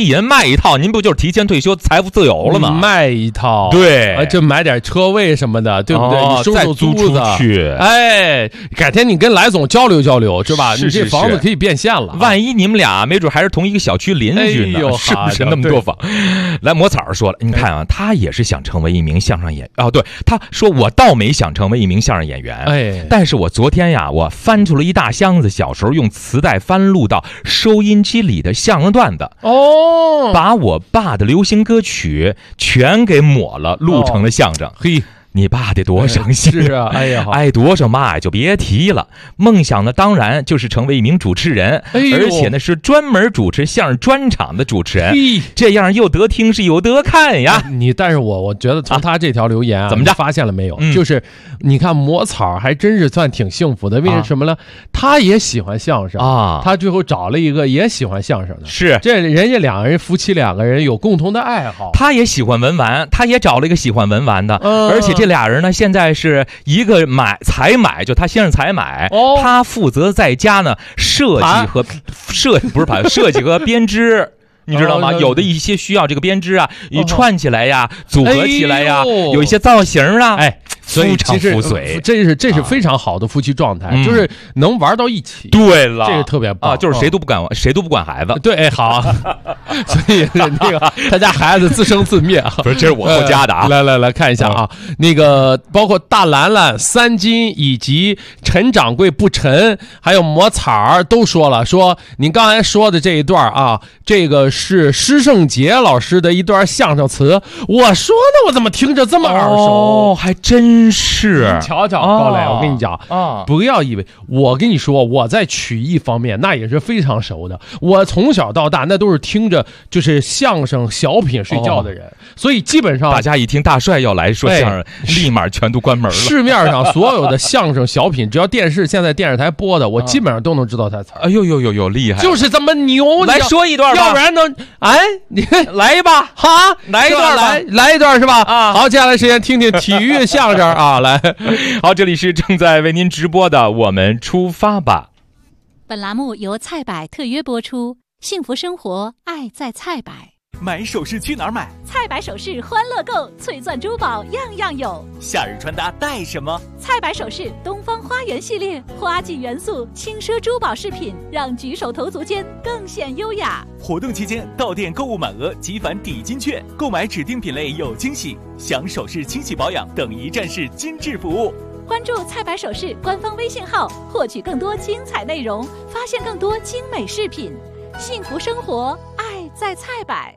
Speaker 4: 卖一套，您不就是提前退休、财富自由了吗？
Speaker 5: 卖一套，
Speaker 4: 对，
Speaker 5: 就买点车位什么的，对不对？你收收租子，哎，改天你跟来总交流交流，是吧？你这房子可以变现了。
Speaker 4: 万一你们俩没准还是同一个小区邻居呢，是不是那么多房？来，魔草说了，你看啊，他也是想成为一名相声演员。对，他说我倒没想成为一名相声演员，但是我昨天呀，我翻出了一大箱子小时候用磁带翻录到收音机里的相声段子，把我爸的流行歌曲全给抹了，录成了相声。
Speaker 5: 嘿。
Speaker 4: 你爸得多省心
Speaker 5: 是啊！哎呀，
Speaker 4: 挨多少骂呀就别提了。梦想呢，当然就是成为一名主持人，而且呢是专门主持相声专场的主持人，这样又得听是又得看呀。
Speaker 5: 但是我觉得从他这条留言
Speaker 4: 怎么着，
Speaker 5: 发现了没有？就是你看魔草还真是算挺幸福的，为什么呢？他也喜欢相声啊，他最后找了一个也喜欢相声的，
Speaker 4: 是
Speaker 5: 这人家夫妻两个人有共同的爱好，
Speaker 4: 他也喜欢文玩，他也找了一个喜欢文玩的，而且这俩人呢，现在是一个采买，就他先生采买，他负责在家呢设计和编织。你知道吗？有的一些需要这个编织啊，你串起来呀，组合起来呀，有一些造型啊，非常附随。
Speaker 5: 这是非常好的夫妻状态，就是能玩到一起。
Speaker 4: 对了，
Speaker 5: 这个特别棒
Speaker 4: 啊，就是谁都不管孩子。
Speaker 5: 对，好，所以那个他家孩子自生自灭啊。
Speaker 4: 不是，这是我后加的啊。
Speaker 5: 来看一下啊，那个包括大兰兰、三金以及陈掌柜不沉，还有魔草都说了，说您刚才说的这一段啊，这个是施圣杰老师的一段相声词。我说呢，我怎么听着这么耳熟？
Speaker 4: 还真是。
Speaker 5: 瞧瞧，高磊，我跟你讲不要以为我跟你说我在曲艺方面那也是非常熟的。我从小到大那都是听着就是相声小品睡觉的人，所以基本上
Speaker 4: 大家一听大帅要来说相声，立马全都关门了。
Speaker 5: 市面上所有的相声小品，只要现在电视台播的，我基本上都能知道他词。
Speaker 4: 哎呦，厉害，
Speaker 5: 就是这么牛。
Speaker 4: 来说一段吧，
Speaker 5: 要不然呢？你
Speaker 4: 来一把
Speaker 5: 哈，
Speaker 4: 来一段吧，
Speaker 5: 来一段是吧？啊，好，接下来时间听听体育相声啊，来，
Speaker 4: 好，这里是正在为您直播的，我们出发吧。
Speaker 2: 本栏目由菜百特约播出，幸福生活，爱在菜百。
Speaker 1: 买首饰去哪儿买？
Speaker 2: 菜百首饰欢乐购，翠钻珠宝样样有。
Speaker 1: 夏日穿搭带什么？
Speaker 2: 菜百首饰东方花园系列，花季元素轻奢珠宝饰品，让举手投足间更显优雅。
Speaker 1: 活动期间到店购物满额即返抵金券，购买指定品类有惊喜，享首饰清洗保养等一站式精致服务。
Speaker 2: 关注菜百首饰官方微信号，获取更多精彩内容，发现更多精美饰品。幸福生活，爱在菜百。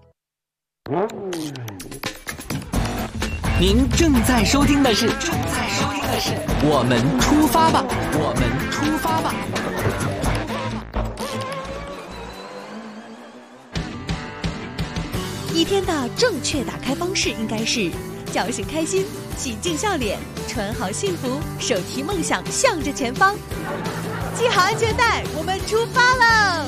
Speaker 15: 您正在收听的是我们出发吧，
Speaker 11: 一天的正确打开方式应该是叫声开心，喜静笑脸，穿好幸福，手提梦想向着前方，系好安全带，我们出发喽！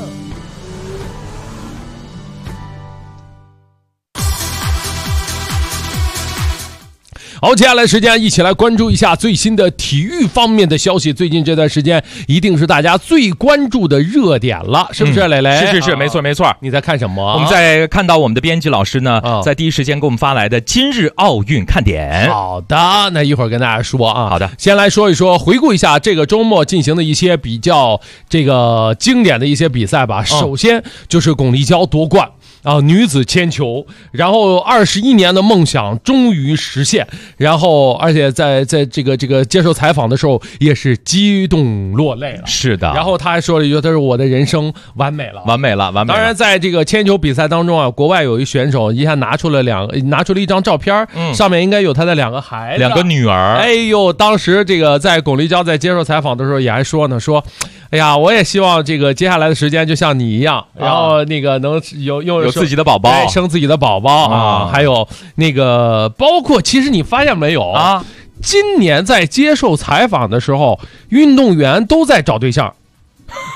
Speaker 5: 好，接下来时间一起来关注一下最新的体育方面的消息。最近这段时间一定是大家最关注的热点了，是不是磊磊？
Speaker 4: 是，没错。
Speaker 5: 你在看什么？
Speaker 4: 我们在看到我们的编辑老师呢，在第一时间给我们发来的今日奥运看点。
Speaker 5: 好的，那一会儿跟大家说啊。
Speaker 4: 好的，
Speaker 5: 先来说一说，回顾一下这个周末进行的一些比较这个经典的一些比赛吧。首先就是巩立姣夺冠。女子铅球，然后21年的梦想终于实现，然后而且在这个接受采访的时候也是激动落泪了。
Speaker 4: 是的，
Speaker 5: 然后他还说了一句，他说我的人生完美了。当然，在这个铅球比赛当中啊，国外有一选手一下拿出了一张照片，上面应该有他的2个孩子，2
Speaker 4: 个女儿。
Speaker 5: 哎呦，当时这个在巩立姣在接受采访的时候也还说呢，说，哎呀，我也希望这个接下来的时间就像你一样，然后那个能有
Speaker 4: 自己的宝宝，
Speaker 5: 生自己的宝宝啊，还有那个包括，其实你发现没有啊？今年在接受采访的时候，运动员都在找对象。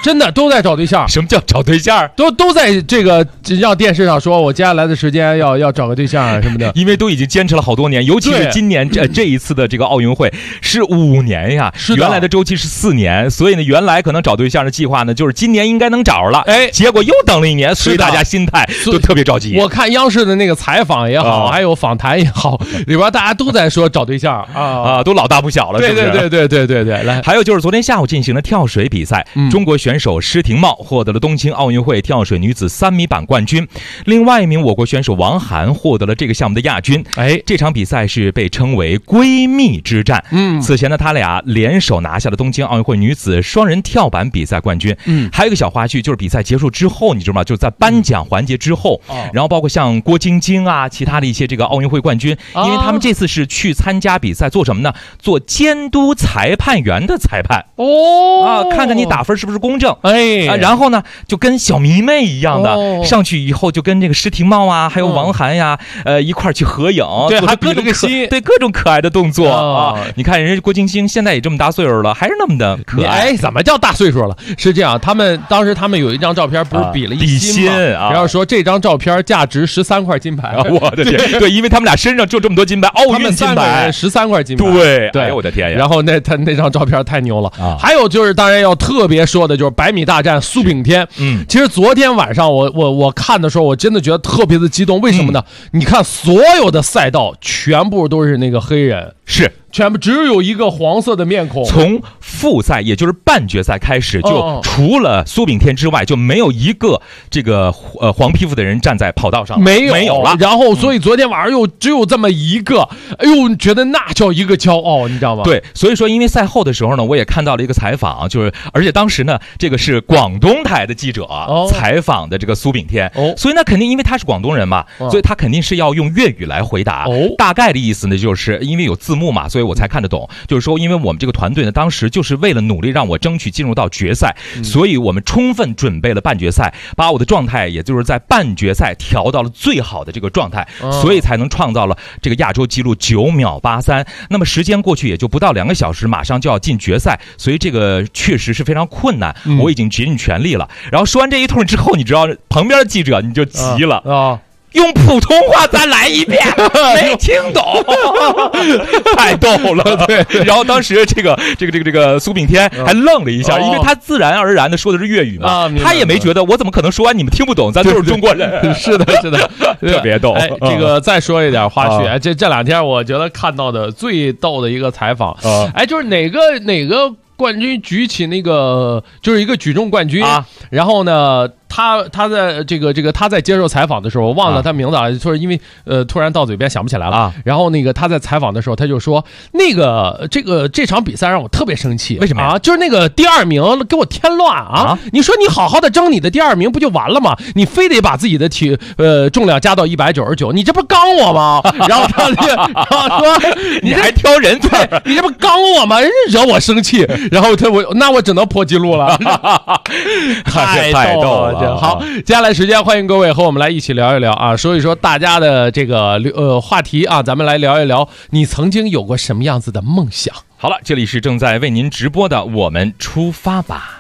Speaker 5: 真的都在找对象。
Speaker 4: 什么叫找对象？
Speaker 5: 都在这个让电视上说我接下来的时间要找个对象啊什么的，
Speaker 4: 因为都已经坚持了好多年，尤其是今年这一次的这个奥运会是5年呀，原来的周期是4年，所以呢，原来可能找对象的计划呢，就是今年应该能找着了，哎，结果又等了1年，所以大家心态都特别着急。
Speaker 5: 我看央视的那个采访也好，还有访谈也好，里边大家都在说找对象啊，
Speaker 4: 都老大不小了，是不是？
Speaker 5: 对，来，
Speaker 4: 还有就是昨天下午进行的跳水比赛，中国选手施廷懋获得了东京奥运会跳水女子3米板冠军，另外一名我国选手王涵获得了这个项目的亚军。哎，这场比赛是被称为闺蜜之战。此前呢，他俩联手拿下了东京奥运会女子双人跳板比赛冠军。还有一个小花絮，就是比赛结束之后，你知道吗？就是在颁奖环节之后，然后包括像郭晶晶啊，其他的一些这个奥运会冠军，因为他们这次是去参加比赛，做什么呢？做监督裁判员的裁判。看看你打分是不是公正。然后呢，就跟小迷妹一样的，上去以后就跟这个施廷懋啊，还有王涵呀，一块去合影，
Speaker 5: 对，还比了个心，
Speaker 4: 对，各种可爱的动作啊。你看人家郭晶晶现在也这么大岁数了，还是那么的可爱。
Speaker 5: 怎么叫大岁数了？是这样，当时他们有一张照片，不是比了一心吗？然后说这张照片价值13块金牌。
Speaker 4: 我的天，对，因为他们俩身上就这么多金牌，奥运金牌
Speaker 5: 13块金牌。
Speaker 4: 对，哎呦我的天呀！
Speaker 5: 然后那张照片太牛了。还有就是，当然要特别说的就是100米大战苏炳添。其实昨天晚上我看的时候，我真的觉得特别的激动。为什么呢？你看所有的赛道全部都是那个黑人，
Speaker 4: 是。
Speaker 5: 全部只有一个黄色的面孔。
Speaker 4: 从复赛，也就是半决赛开始，就除了苏炳添之外，就没有一个这个黄皮肤的人站在跑道上，
Speaker 5: 没
Speaker 4: 有了。
Speaker 5: 然后，所以昨天晚上又只有这么一个，哎呦，觉得那叫一个骄傲，你知道吗？
Speaker 4: 对，所以说，因为赛后的时候呢，我也看到了一个采访，就是而且当时呢，这个是广东台的记者采访的这个苏炳添，所以呢，肯定因为他是广东人嘛，所以他肯定是要用粤语来回答。大概的意思呢，就是因为有字幕嘛，所以我才看得懂。就是说，因为我们这个团队呢，当时就是为了努力让我争取进入到决赛，所以我们充分准备了半决赛，把我的状态也就是在半决赛调到了最好的这个状态，所以才能创造了这个亚洲纪录9秒83。那么时间过去也就不到2个小时，马上就要进决赛，所以这个确实是非常困难。我已经竭尽全力了。然后说完这一通之后，你知道旁边的记者你就急了用普通话再来一遍，没听懂，太逗了。对，然后当时这个苏炳添还愣了一下，因为他自然而然的说的是粤语嘛，他也没觉得我怎么可能说完你们听不懂，咱都是中国人。
Speaker 5: 是的，
Speaker 4: 特别逗。
Speaker 5: 这个再说一点花絮，这2天我觉得看到的最逗的一个采访，就是哪个冠军举起那个就是一个举重冠军，然后呢。他在他在接受采访的时候，我忘了他名字了，就是因为突然到嘴边想不起来了。然后那个他在采访的时候，他就说这场比赛让我特别生气。
Speaker 4: 为什么
Speaker 5: 啊？就是那个第2名给我添乱啊！你说你好好的争你的第2名不就完了吗？你非得把自己的重量加到199，你这不刚我吗？然后他说
Speaker 4: 你还挑人
Speaker 5: 对，你这不刚我吗？惹我生气。然后我只能破纪录了。
Speaker 4: 太逗了。
Speaker 5: 好，接下来时间欢迎各位和我们来一起聊一聊啊，说一说大家的这个话题啊，咱们来聊一聊你曾经有过什么样子的梦想。
Speaker 4: 好了，这里是正在为您直播的我们出发吧。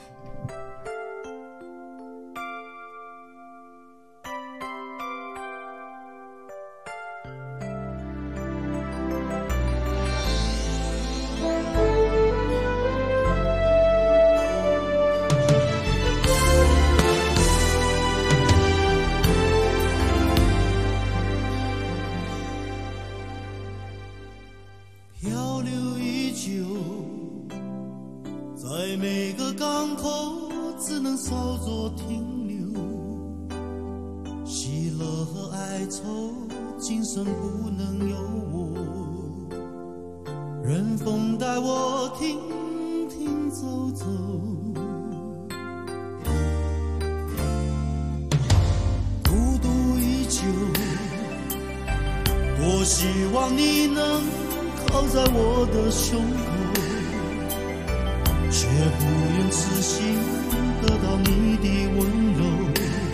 Speaker 16: 多希望你能靠在我的胸口，却不愿痴心得到你的温柔。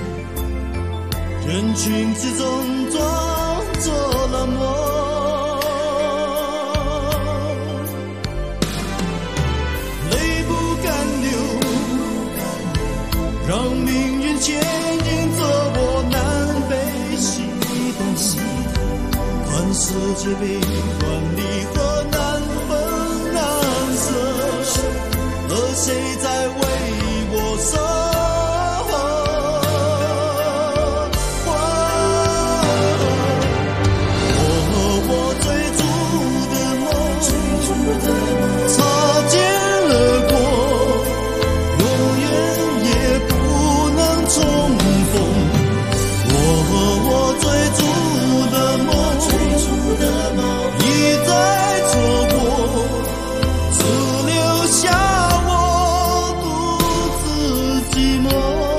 Speaker 16: 人群之中装作了梦，泪不敢流， 让命运牵引着我南北西东，看世界悲欢离合难分难舍，而谁在为我守候？我和我追逐的梦擦肩而过，永远也不能重逢。我和我追逐的梦一再错过，只留下我独自寂寞。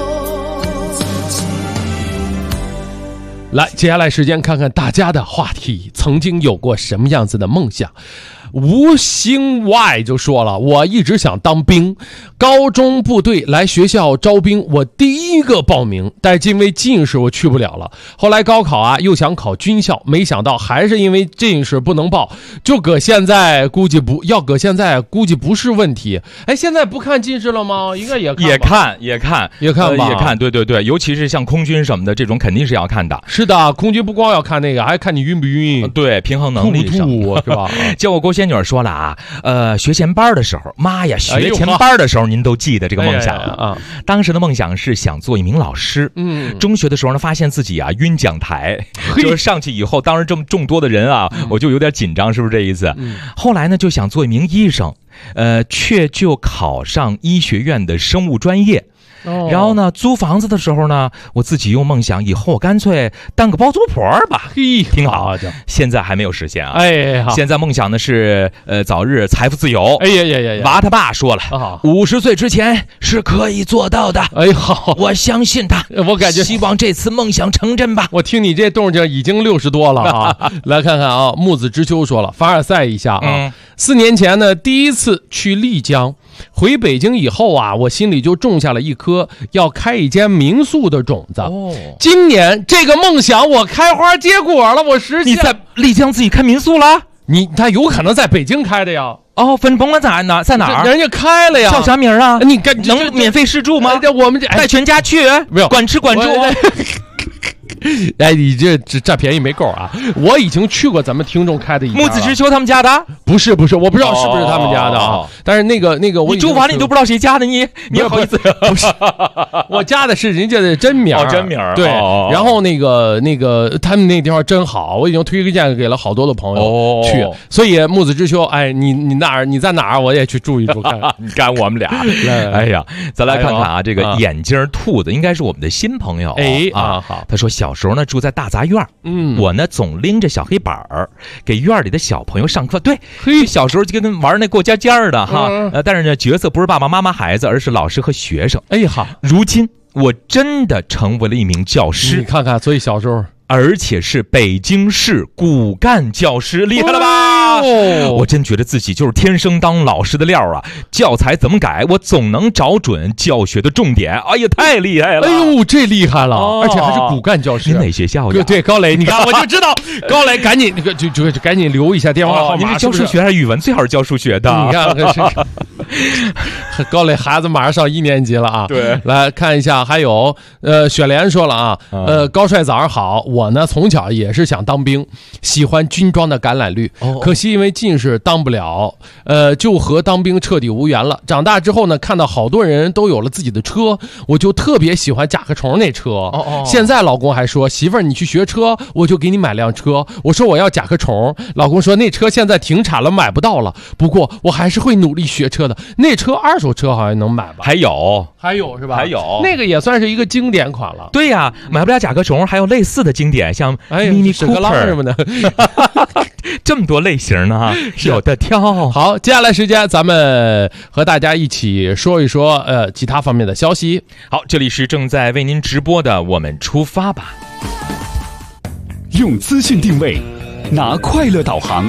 Speaker 5: 来，接下来时间看看大家的话题，曾经有过什么样子的梦想？吴兴 Y 就说了，我一直想当兵，高中部队来学校招兵，我第一个报名，但是因为近视我去不了了。后来高考啊，又想考军校，没想到还是因为近视不能报，就搁现在估计不要，搁现在估计不是问题。哎，现在不看近视了吗？应该也看吧，
Speaker 4: 也看，对对对，尤其是像空军什么的这种，肯定是要看的。
Speaker 5: 是的，空军不光要看那个，还看你晕不晕，
Speaker 4: 对，平衡能力上
Speaker 5: 是吧？
Speaker 4: 结果郭仙女说了啊，学前班的时候，妈呀，学前班的时候您都记得这个梦想啊？当时的梦想是想做一名老师。中学的时候呢，发现自己啊晕讲台，就是上去以后，当时这么众多的人啊，我就有点紧张，是不是这意思？后来呢，就想做一名医生，却就考上医学院的生物专业。然后呢，租房子的时候呢，我自己又梦想以后我干脆当个包租婆吧，挺好。现在还没有实现啊。现在梦想呢是早日财富自由。娃他爸说了，50岁之前是可以做到的。
Speaker 5: 好，
Speaker 4: 我相信他，
Speaker 5: 我感觉
Speaker 4: 希望这次梦想成真吧。
Speaker 5: 我听你这动静已经60多了啊。来看看啊，木子之秋说了，凡尔赛一下啊。4年前呢，第一次去丽江。回北京以后啊，我心里就种下了一颗要开一间民宿的种子。今年这个梦想我开花结果了，我实现。
Speaker 4: 你在丽江自己开民宿了？
Speaker 5: 他有可能在北京开的呀。
Speaker 4: 甭管在哪儿，
Speaker 5: 人家开了呀。
Speaker 4: 叫啥名啊？
Speaker 5: 你
Speaker 4: 能免费试住吗？
Speaker 5: 我们
Speaker 4: 带全家去，
Speaker 5: 没有
Speaker 4: 管吃管住。
Speaker 5: 哎，你这占便宜没够啊！我已经去过咱们听众开的一家
Speaker 4: 木子之秋他们家的，
Speaker 5: 不是，我不知道是不是他们家的啊。但是那个我
Speaker 4: 你住完了你都不知道谁家的，你好意思？
Speaker 5: 不是，我家的是人家的真名，
Speaker 4: 真名。
Speaker 5: 对，然后那个他们那地方真好，我已经推荐给了好多的朋友去。所以木子之秋，哎，你在哪儿，我也去住一住看。
Speaker 4: 你干我们俩，哎呀，再来看看啊，这个眼镜兔子应该是我们的新朋友。
Speaker 5: 好，
Speaker 4: 他说小时候呢住在大杂院，我呢总拎着小黑板儿给院里的小朋友上课。对，小时候就跟玩那过家家的哈，但是呢角色不是爸爸妈妈孩子，而是老师和学生。
Speaker 5: 好，
Speaker 4: 如今我真的成为了一名教师。
Speaker 5: 你看看，所以小时候。
Speaker 4: 而且是北京市骨干教师，厉害了吧？我真觉得自己就是天生当老师的料啊！教材怎么改，我总能找准教学的重点。哎呀，太厉害了！
Speaker 5: 这厉害了，而且还是骨干教师。
Speaker 4: 你哪学校的？
Speaker 5: 对，高磊，你看我就知道，高磊赶紧就赶紧留一下电话号码。
Speaker 4: 你是教数学还是语文？最好是教数学的。
Speaker 5: 你看，高磊孩子马上上1年级了啊！
Speaker 4: 对，
Speaker 5: 来看一下，还有雪莲说了啊，高帅早上好。我呢从小也是想当兵，喜欢军装的橄榄绿，可惜因为近视当不了，就和当兵彻底无缘了。长大之后呢，看到好多人都有了自己的车，我就特别喜欢甲壳虫那车。现在老公还说，媳妇儿你去学车，我就给你买辆车。我说我要甲壳虫，老公说那车现在停产了，买不到了。不过我还是会努力学车的。那车二手车好像能买吧？
Speaker 4: 还有
Speaker 5: 是吧？
Speaker 4: 还有
Speaker 5: 那个也算是一个经典款了。
Speaker 4: 对呀，买不了甲壳虫，还有类似的经典，像 Mini Cooper
Speaker 5: 什么的，
Speaker 4: 这么多类型呢，有的挑。
Speaker 5: 好，接下来时间咱们和大家一起说一说其他方面的消息。
Speaker 4: 好，这里是正在为您直播的我们出发吧。
Speaker 17: 用资讯定位，拿快乐导航，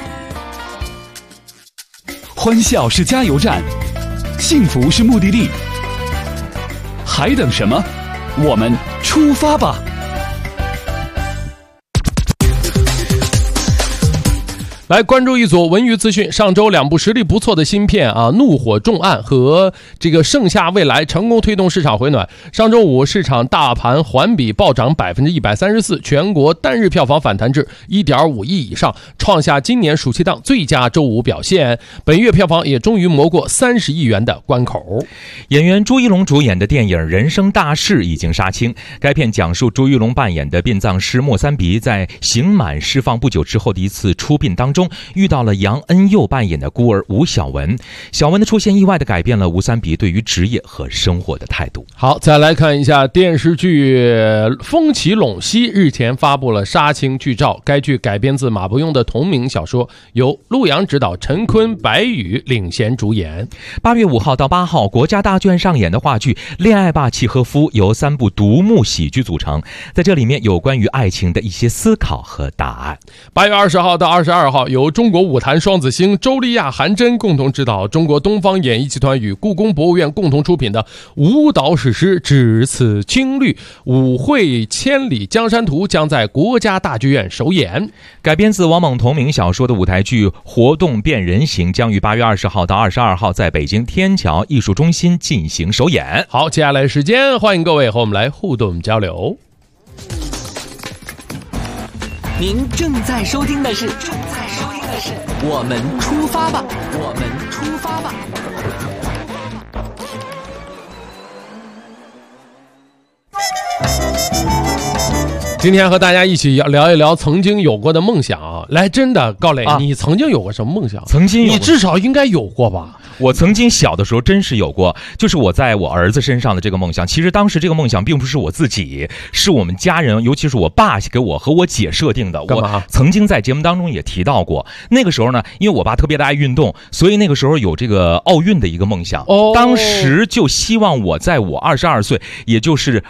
Speaker 17: 欢笑是加油站，幸福是目的地，还等什么？我们出发吧！
Speaker 5: 来关注一组文娱资讯。上周2部实力不错的新片啊，《怒火重案》和这个《盛夏未来》成功推动市场回暖。上周五市场大盘环比暴涨134%，全国单日票房反弹至 1.5 亿以上，创下今年暑期档最佳周五表现。本月票房也终于磨过30亿元的关口。
Speaker 4: 演员朱一龙主演的电影《人生大事》已经杀青。该片讲述朱一龙扮演的殡葬师莫三比在刑满释放不久之后的一次出殡当中，遇到了杨恩佑扮演的孤儿吴小文。小文的出现意外地改变了吴三比对于职业和生活的态度。
Speaker 5: 好，再来看一下电视剧《风起陇西》日前发布了杀青剧照。该剧改编自马伯庸的同名小说，由陆阳执导，陈坤、白宇领衔主演。
Speaker 4: 8月5号到8号，国家大剧院上演的话剧《恋爱吧契诃夫》由3部独幕喜剧组成，在这里面有关于爱情的一些思考和答案。
Speaker 5: 8月20号到22号，由中国舞坛双子星周丽亚、韩真共同执导，中国东方演艺集团与故宫博物院共同出品的舞蹈史诗《只此青绿》舞会千里江山图将在国家大剧院首演。
Speaker 4: 改编自王蒙同名小说的舞台剧《活动变人形》将于8月20号到22号在北京天桥艺术中心进行首演。
Speaker 5: 好，接下来时间欢迎各位和我们来互动交流。
Speaker 15: 您正在收听的是我们出发吧，我们出发吧。
Speaker 5: 今天和大家一起聊一聊曾经有过的梦想啊！来，真的，高磊，你曾经有过什么梦想？
Speaker 4: 曾经有，
Speaker 5: 你至少应该有过吧？
Speaker 4: 我曾经小的时候真是有过，就是我在我儿子身上的这个梦想。其实当时这个梦想并不是我自己，是我们家人，尤其是我爸给我和我姐设定的。我曾经在节目当中也提到过，那个时候呢，因为我爸特别的爱运动，所以那个时候有这个奥运的一个梦想。当时就希望我在我22岁，也就是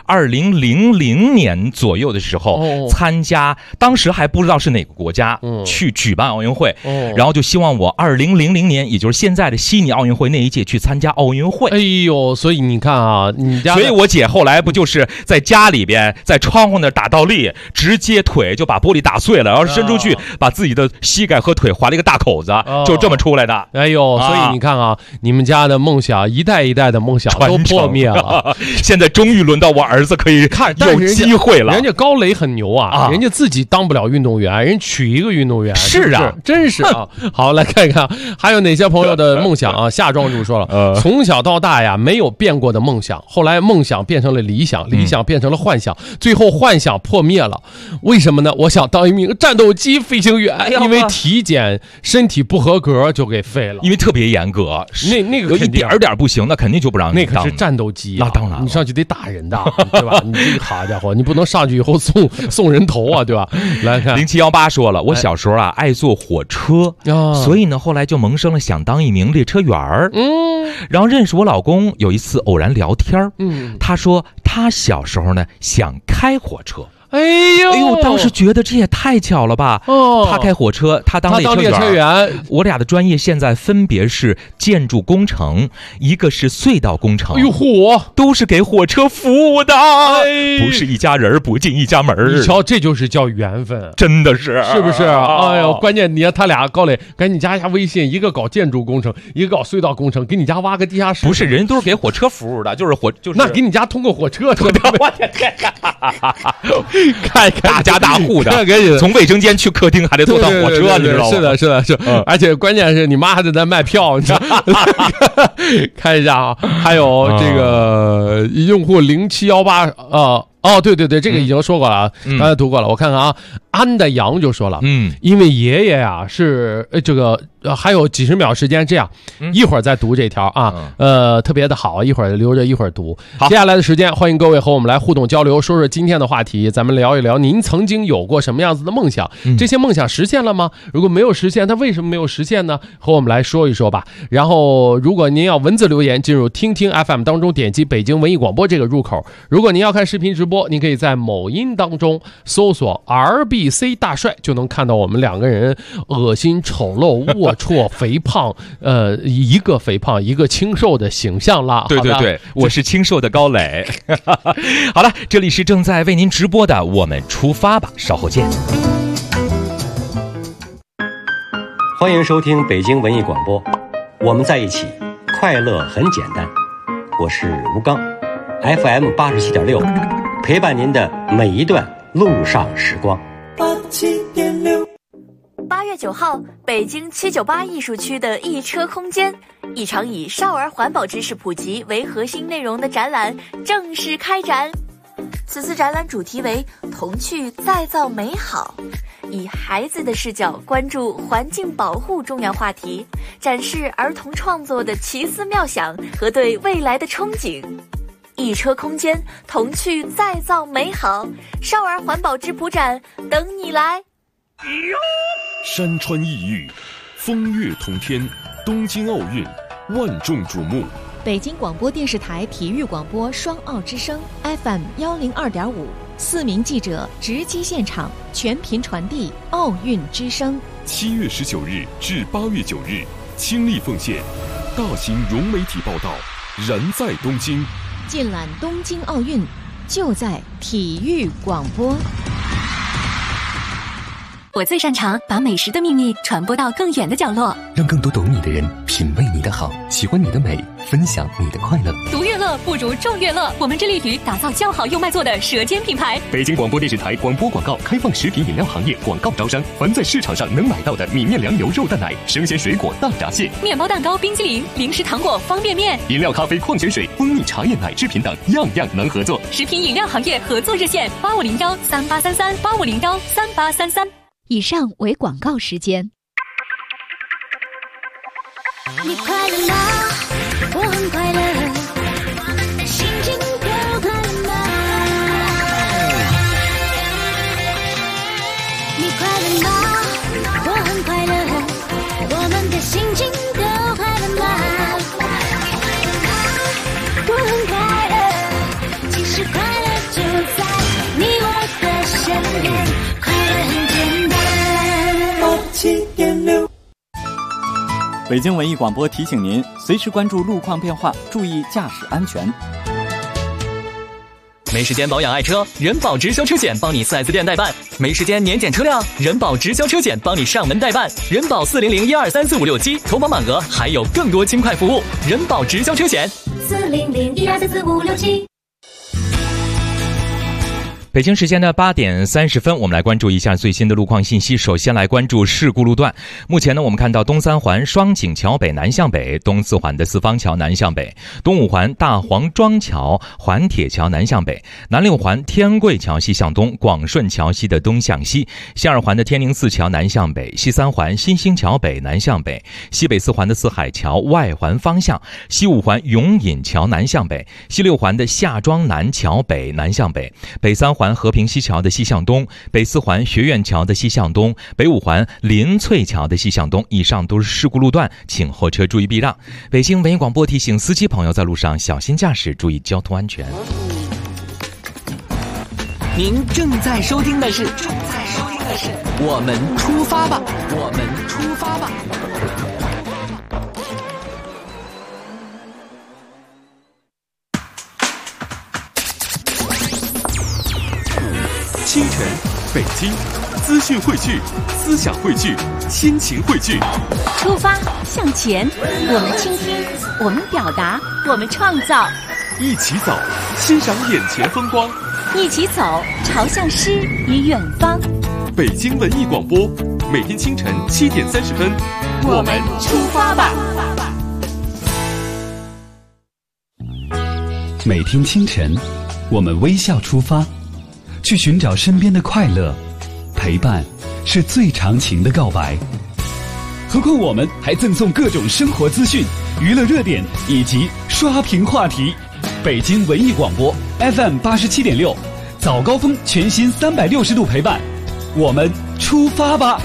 Speaker 4: 2000年左右的时候参加，当时还不知道是哪个国家去举办奥运会，然后就希望我2000年，也就是现在的悉尼奥运会那一届去参加奥运会。
Speaker 5: 哎呦，所以你看啊，你家，
Speaker 4: 所以我姐后来不就是在家里边，在窗户那打倒立，直接腿就把玻璃打碎了，然后伸出去，把自己的膝盖和腿划了一个大口子，就这么出来的。
Speaker 5: 哎呦，所以你看啊，你们家的梦想，一代一代的梦想都破灭了。
Speaker 4: 现在终于轮到我儿子可以有机会了。
Speaker 5: 人家高磊很牛啊，人家自己当不了运动员，人娶一个运动员。
Speaker 4: 是啊，
Speaker 5: 真是啊。好，来看一看还有哪些朋友的梦想啊。夏庄主说了，从小到大呀，没有变过的梦想，后来梦想变成了理想，理想变成了幻想，最后幻想破灭了。为什么呢？我想当一名战斗机飞行员，因为体检身体不合格就给废了，
Speaker 4: 因为特别严格，
Speaker 5: 那个
Speaker 4: 有一点不行，那肯定就不让你当。
Speaker 5: 那可是战斗机，
Speaker 4: 那当然，
Speaker 5: 你上去得打人的，对吧？你这个好家伙，你不能上去以后送人头啊，对吧？来看
Speaker 4: 0718说了，我小时候啊爱坐火车，所以呢后来就萌生了想当一名列车员儿。然后认识我老公，有一次偶然聊天，他说他小时候呢想开火车。
Speaker 5: 哎呦，
Speaker 4: 当时觉得这也太巧了吧！他开火车，他当列车员，我俩的专业现在分别是建筑工程，一个是隧道工程。
Speaker 5: 哎呦嚯，
Speaker 4: 都是给火车服务的，不是一家人不进一家门。
Speaker 5: 你瞧，这就是叫缘分，
Speaker 4: 真的是
Speaker 5: 不是？哎呦，关键你看他俩，高磊，赶紧加一下微信，一个搞建筑工程，一个搞隧道工程，给你家挖个地下室。
Speaker 4: 不是，人都是给火车服务的，就是
Speaker 5: 那给你家通过火车，
Speaker 4: 我的天！看大家大户的，从卫生间去客厅还得坐趟火车，你知道吗？
Speaker 5: 是的，而且关键是你妈还得在卖票，你知道？看一下啊，还有这个用户0718对，这个已经说过了啊，刚才读过了。我看看啊，安的羊就说了，因为爷爷啊是这个还有几十秒时间，这样一会儿再读这条啊，特别的好，一会儿留着一会儿读。接下来的时间，欢迎各位和我们来互动交流，说说今天的话题，咱们聊一聊您曾经有过什么样子的梦想，这些梦想实现了吗？如果没有实现，它为什么没有实现呢？和我们来说一说吧。然后，如果您要文字留言，进入听听 FM 当中，点击北京文艺广播这个入口。如果您要看视频直播，您可以在某音当中搜索 RBC 大帅，就能看到我们两个人恶心、丑陋、龌龊、肥胖，一个肥胖，一个清瘦的形象啦。
Speaker 4: 对，我是清瘦的高磊。好了，这里是正在为您直播的，我们出发吧，稍后见。
Speaker 18: 欢迎收听北京文艺广播，我们在一起，快乐很简单。我是吴刚 ，FM 87.6，陪伴您的每一段路上时光。
Speaker 11: 87.6。8月9号，北京798艺术区的一车空间，一场以少儿环保知识普及为核心内容的展览正式开展。此次展览主题为童趣再造美好，以孩子的视角关注环境保护重要话题，展示儿童创作的奇思妙想和对未来的憧憬。一车空间，童趣再造美好，少儿环保质朴展等你来。
Speaker 19: 山川异域，风月同天，东京奥运万众瞩目。
Speaker 20: 北京广播电视台体育广播双奥之声 FM 102.5，4名记者直击现场，全频传递奥运之声。
Speaker 19: 7月19日至8月9日，倾力奉献，大型融媒体报道，燃在东京。
Speaker 20: 尽览东京奥运，就在体育广播。
Speaker 10: 我最擅长把美食的秘密传播到更远的角落，
Speaker 21: 让更多懂你的人品味你的好，喜欢你的美，分享你的快乐。
Speaker 10: 独乐乐不如众乐乐，我们致力于打造较好又卖座的舌尖品牌。
Speaker 21: 北京广播电视台广播广告开放食品饮料行业广告招商，凡在市场上能买到的米面粮油肉蛋奶、生鲜水果大闸蟹、
Speaker 10: 面包蛋糕、冰淇淋、零食糖果、方便面、
Speaker 21: 饮料咖啡、矿泉水、蜂蜜茶叶奶制品等，样样能合作。
Speaker 10: 食品饮料行业合作热线8501383385013833。
Speaker 2: 以上为广告时间。
Speaker 6: 你快乐吗？我很快乐，我们的心情都快乐吗？你快乐吗？我很快乐，我们的心情都快乐吗？我很快乐，其实快乐就在你我的身边，快乐很简单。7.6。
Speaker 13: 北京文艺广播提醒您，随时关注路况变化，注意驾驶安全。
Speaker 12: 没时间保养爱车，人保直销车险帮你 4S 店代办；没时间年检车辆，人保直销车险帮你上门代办。人保40012345677，投保满额还有更多轻快服务。人保直销车险
Speaker 6: 40012345677。
Speaker 4: 北京时间的8点30分，我们来关注一下最新的路况信息。首先来关注事故路段。目前呢，我们看到东三环双井桥北南向北，东四环的四方桥南向北，东五环大黄庄桥环铁桥南向北，南六环天贵桥西向东，广顺桥西的东向西，西二环的天宁寺桥南向北，西三环新兴桥北南向北，西北四环的四海桥外环方向，西五环永隐桥南向北，西六环的夏庄南桥北南向北，北三环和平西桥的西向东，北四环学院桥的西向东，北五环林翠桥的西向东。以上都是事故路段，请后车注意避让。北京文艺广播提醒司机朋友在路上小心驾驶，注意交通安全。
Speaker 15: 您正在收听的是我们出发吧，我们出发吧。
Speaker 19: 清晨，北京，资讯汇聚，思想汇聚，心情汇聚。
Speaker 2: 出发向前，我们倾听，我们表达，我们创造。
Speaker 19: 一起走，欣赏眼前风光。
Speaker 2: 一起走，朝向诗与远方。
Speaker 19: 北京文艺广播，每天清晨7点30分，
Speaker 2: 我们出发吧。
Speaker 17: 每天清晨，我们微笑出发，去寻找身边的快乐。陪伴是最长情的告白。何况我们还赠送各种生活资讯、娱乐热点以及刷屏话题。北京文艺广播 FM 87.6，早高峰全新360度陪伴，我们出发吧。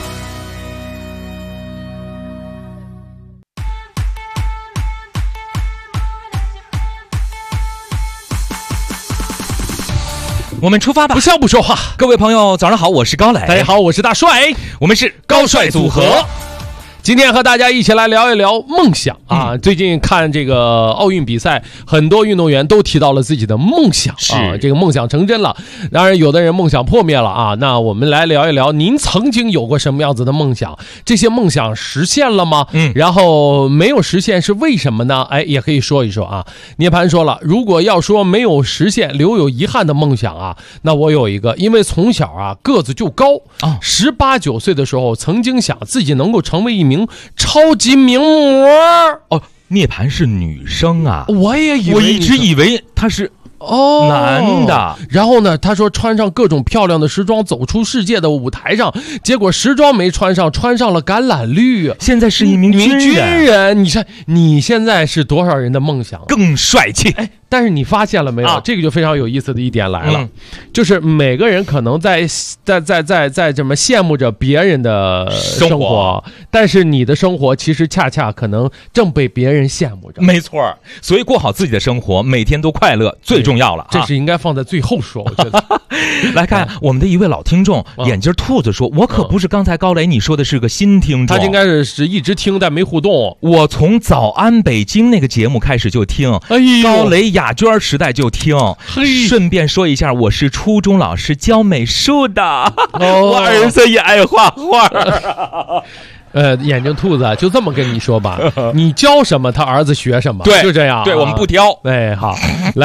Speaker 4: 我们出发吧，
Speaker 5: 不笑不说话。
Speaker 4: 各位朋友早上好，我是高磊。
Speaker 5: 大家好，我是大帅。
Speaker 4: 我们是
Speaker 5: 高帅组合。 今天和大家一起来聊一聊梦想啊。最近看这个奥运比赛，很多运动员都提到了自己的梦想啊，这个梦想成真了。当然有的人梦想破灭了啊。那我们来聊一聊，您曾经有过什么样子的梦想？这些梦想实现了吗？然后没有实现是为什么呢？也可以说一说啊。涅槃说了，如果要说没有实现留有遗憾的梦想啊，那我有一个，因为从小啊个子就高啊，18、19岁的时候曾经想自己能够成为一名超级名模。
Speaker 4: 涅槃是女生啊，
Speaker 5: 我一直
Speaker 4: 以为她是男的。
Speaker 5: 然后呢，他说穿上各种漂亮的时装走出世界的舞台上，结果时装没穿上，穿上了橄榄绿，
Speaker 4: 现在是一名军人。
Speaker 5: 你看你现在是多少人的梦想？
Speaker 4: 更帅气。
Speaker 5: 但是你发现了没有？这个就非常有意思的一点来了，就是每个人可能在怎么羡慕着别人的生活，但是你的生活其实恰恰可能正被别人羡慕着。
Speaker 4: 没错，所以过好自己的生活，每天都快乐最重要了。
Speaker 5: 这是应该放在最后说，我觉得。
Speaker 4: 来看我们的一位老听众眼镜兔子说，我可不是刚才高磊你说的是个新听众，
Speaker 5: 他应该是一直听但没互动。
Speaker 4: 我从早安北京那个节目开始就听，高磊雅娟时代就听。顺便说一下，我是初中老师教美术的，我儿子也爱画画。
Speaker 5: 眼睛兔子就这么跟你说吧，你教什么他儿子学什么，
Speaker 4: 对，
Speaker 5: 就这样。
Speaker 4: 对，我们不挑。
Speaker 5: 好，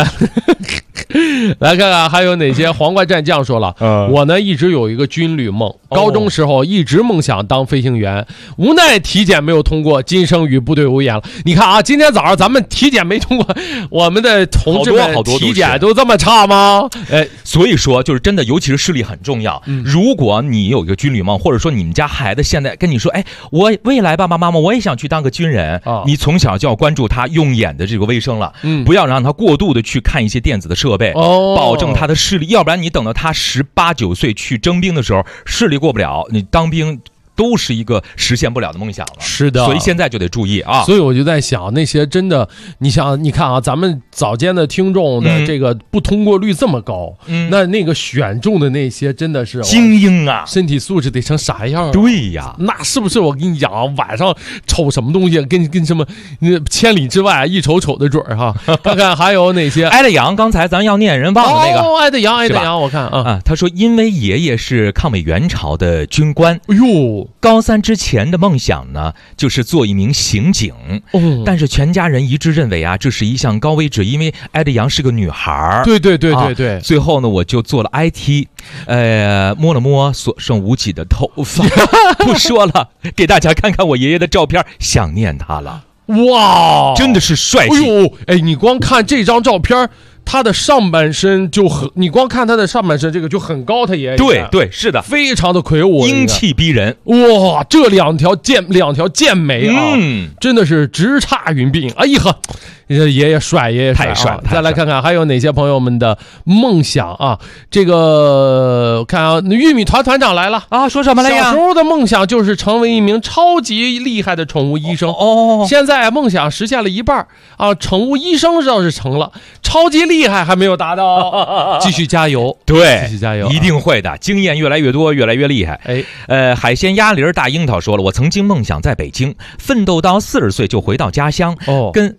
Speaker 5: 来看看还有哪些。黄瓜战将说了，我呢一直有一个军旅梦，高中时候一直梦想当飞行员，无奈体检没有通过，今生与部队无缘了。你看啊，今天早上咱们体检没通过，我们的同志们体检都这么差吗？
Speaker 4: 所以说就是真的，尤其是视力很重要。如果你有一个军旅梦，或者说你们家孩子现在跟你说，我未来爸爸妈妈我也想去当个军人，你从小就要关注他用眼的这个卫生了，不要让他过度的去看一些电子的设备，保证他的视力，要不然你等到他18、19岁去征兵的时候，视力过不了，你当兵都是一个实现不了的梦想了。
Speaker 5: 是的，
Speaker 4: 所以现在就得注意啊。
Speaker 5: 所以我就在想，那些真的，你看啊，咱们早间的听众的这个不通过率这么高，那个选中的那些真的是
Speaker 4: 精英啊，
Speaker 5: 身体素质得成啥样啊？
Speaker 4: 对呀，
Speaker 5: 那是不是我跟你讲啊，晚上瞅什么东西跟什么千里之外一瞅的准儿哈。看看还有哪些。
Speaker 4: 挨的羊，刚才咱要念人忘了那个。
Speaker 5: 挨的羊，我看啊，
Speaker 4: 他说因为爷爷是抗美援朝的军官，
Speaker 5: 哎呦。
Speaker 4: 高3之前的梦想呢，就是做一名刑警。但是全家人一致认为啊，这是一项高危职，因为艾德阳是个女孩。
Speaker 5: 对。
Speaker 4: 最后呢，我就做了 IT，摸了摸所剩无几的头发，不说了，给大家看看我爷爷的照片，想念他了。
Speaker 5: 哇，
Speaker 4: 真的是帅气！
Speaker 5: 你光看这张照片。他的上半身就很，你光看他的上半身这个就很高，他也
Speaker 4: 对，是的，
Speaker 5: 非常的魁梧，
Speaker 4: 英气逼人。
Speaker 5: 哇，这两条剑眉啊，真的是直插云鬓。哎呀呵，爷爷帅，
Speaker 4: 太帅了。
Speaker 5: 再来看看还有哪些朋友们的梦想啊？这个看啊，玉米团团长来了
Speaker 4: 啊，说什么了呀？
Speaker 5: 小时候的梦想就是成为一名超级厉害的宠物医生。现在梦想实现了一半啊，宠物医生倒是成了，超级厉害还没有达到，继续加油。
Speaker 4: 对，
Speaker 5: 继续加油，
Speaker 4: 一定会的，经验越来越多，越来越厉害。海鲜鸭梨大樱桃说了，我曾经梦想在北京奋斗到40岁就回到家乡，跟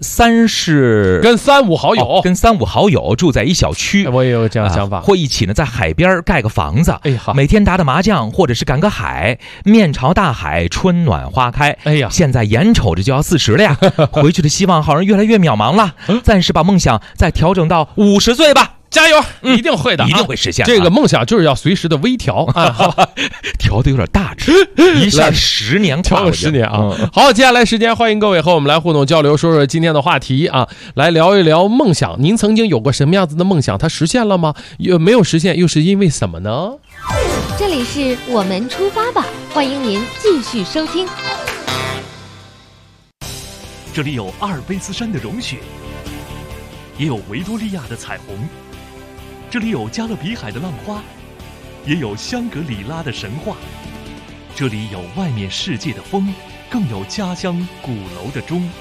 Speaker 4: 3、5好友住在一小区。
Speaker 5: 我也有这样想法，
Speaker 4: 或一起呢在海边盖个房子，每天打打麻将或者是赶个海，面朝大海，春暖花开。现在眼瞅着就要40了呀，回去的希望好像越来越渺茫了。暂时把梦想再调整到50岁吧。
Speaker 5: 加油，一定会的，
Speaker 4: 一定会实现。
Speaker 5: 这个梦想就是要随时的微调啊，
Speaker 4: 调的有点大致，一下10年
Speaker 5: 调了10年啊。好，接下来时间欢迎各位和我们来互动交流，说说今天的话题啊，来聊一聊梦想。您曾经有过什么样子的梦想？它实现了吗？没有实现，又是因为什么呢？
Speaker 14: 这里是我们出发吧，欢迎您继续收听。
Speaker 21: 这里有阿尔卑斯山的融雪，也有维多利亚的彩虹。这里有加勒比海的浪花，也有香格里拉的神话。这里有外面世界的风，更有家乡鼓楼的钟。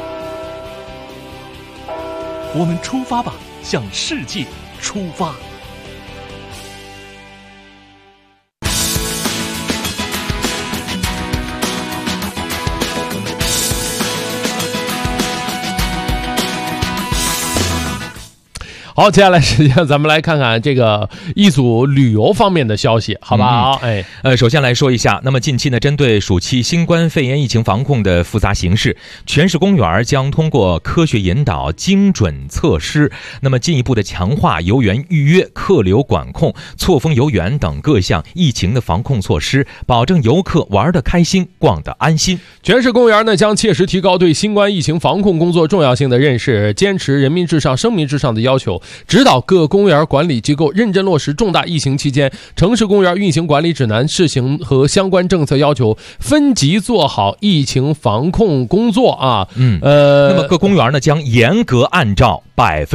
Speaker 21: 我们出发吧，向世界出发。
Speaker 5: 好，接下来时间咱们来看看这个一组旅游方面的消息，好不好？
Speaker 4: 首先来说一下，那么近期呢，针对暑期新冠肺炎疫情防控的复杂形势，全市公园将通过科学引导、精准测试，那么进一步的强化游园预约、客流管控、错峰游园等各项疫情的防控措施，保证游客玩得开心、逛得安心。
Speaker 5: 全市公园呢将切实提高对新冠疫情防控工作重要性的认识，坚持人民至上、生民至上的要求，指导各公园管理机构认真落实重大疫情期间城市公园运行管理指南试行和相关政策要求，分级做好疫情防控工作啊。
Speaker 4: 那么各公园呢将严格按照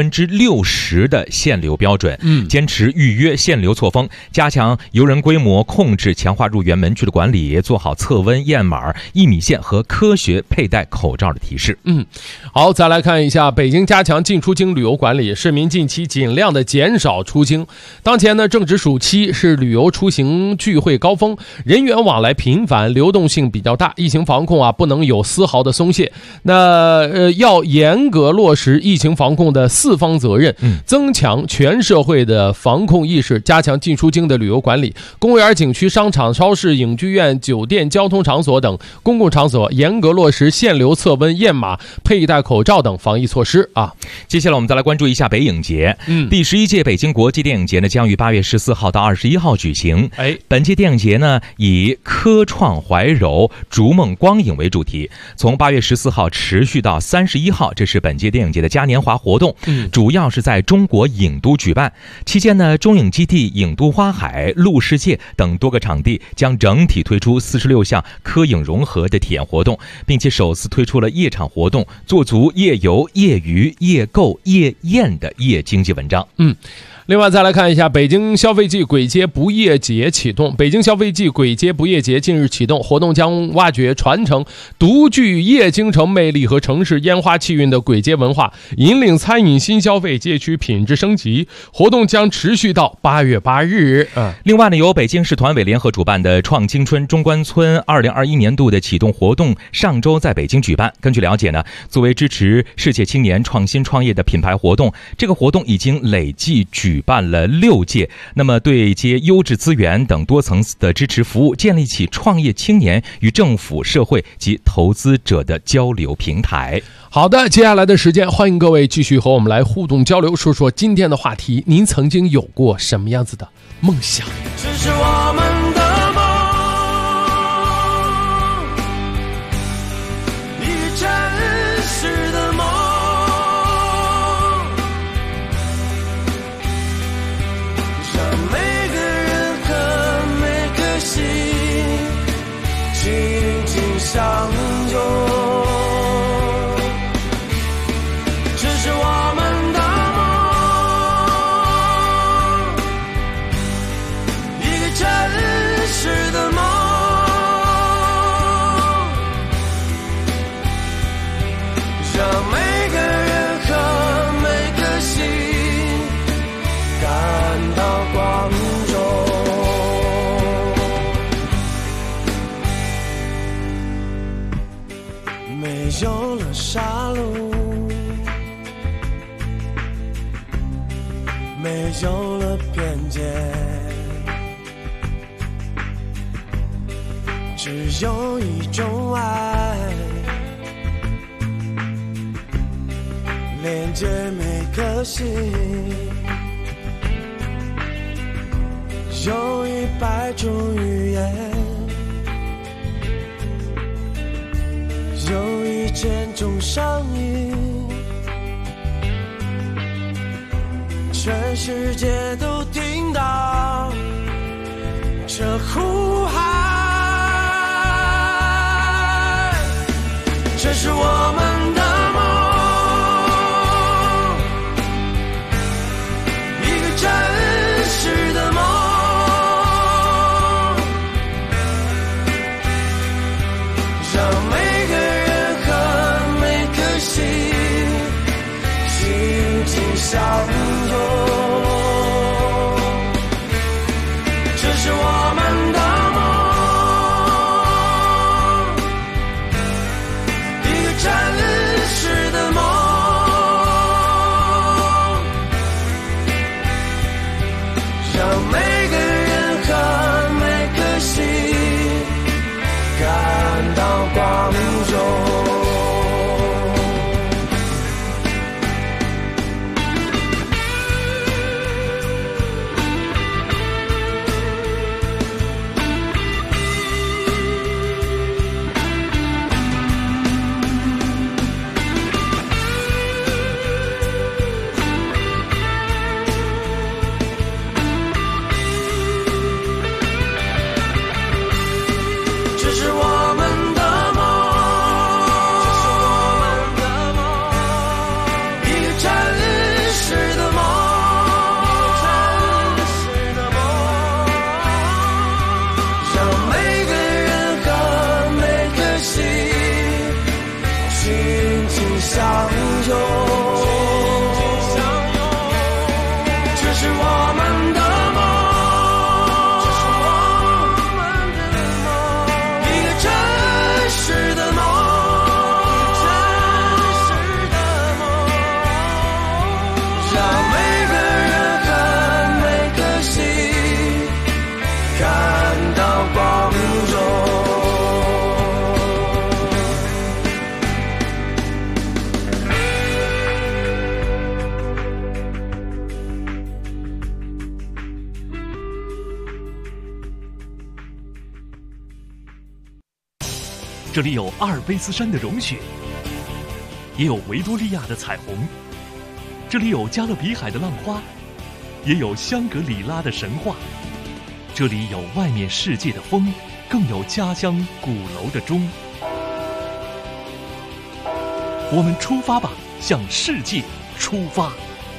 Speaker 4: 60%的限流标准，坚持预约限流错峰，加强游人规模控制，强化入园门区的管理，做好测温、验码、1米线和科学佩戴口罩的提示。
Speaker 5: 好，再来看一下北京加强进出京旅游管理，市民近期尽量的减少出京。当前呢正值暑期，是旅游出行聚会高峰，人员往来频繁，流动性比较大，疫情防控不能有丝毫的松懈。那要严格落实疫情防控的4方责任，增强全社会的防控意识，加强进出京的旅游管理。公园、景区、商场、超市、影剧院、酒店、交通场所等公共场所严格落实限流、测温、验码、佩戴口罩等防疫措施啊。
Speaker 4: 接下来我们再来关注一下北影节。第11届北京国际电影节呢将于8月14号到21号举行。本届电影节呢以科创怀柔、逐梦光影为主题，从8月14号持续到31号，这是本届电影节的嘉年华活动，主要是在中国影都举办。期间呢，中影基地、影都花海、路世界等多个场地将整体推出46项科影融合的体验活动，并且首次推出了夜场活动，做足夜游、夜娱、夜购、夜宴的夜经济文章。
Speaker 5: 另外再来看一下北京消费季簋街不夜节启动。北京消费季簋街不夜节近日启动，活动将挖掘传承独具夜京城魅力和城市烟花气韵的簋街文化，引领餐饮新消费街区品质升级。活动将持续到8月8日。
Speaker 4: 另外呢，由北京市团委联合主办的创青春中关村2021年度的启动活动上周在北京举办。根据了解呢，作为支持世界青年创新创业的品牌活动，这个活动已经累计举办了6届，那么对接优质资源等多层次的支持服务，建立起创业青年与政府、社会及投资者的交流平台。
Speaker 5: 好的，接下来的时间，欢迎各位继续和我们来互动交流，说说今天的话题，您曾经有过什么样子的梦想？
Speaker 8: 这是我们的梦，一个真实的梦，让每个人和每颗心紧紧相拥。这是我们的梦，一个真实的梦，让每个人和每颗心感到光荣。没有了杀戮，没有了偏见，只有一种爱，连接每颗心，有100种语言，有1000种声音，全世界都听到这呼喊，这是我们的梦，一个真实的梦，让每个人和每颗心紧紧相拥。这是我们的梦，一个真
Speaker 21: 这里有阿尔卑斯山的融雪，也有维多利亚的彩虹；这里有加勒比海的浪花，也有香格里拉的神话。这里有外面世界的风，更有家乡鼓楼的钟。我们出发吧，向世界出发。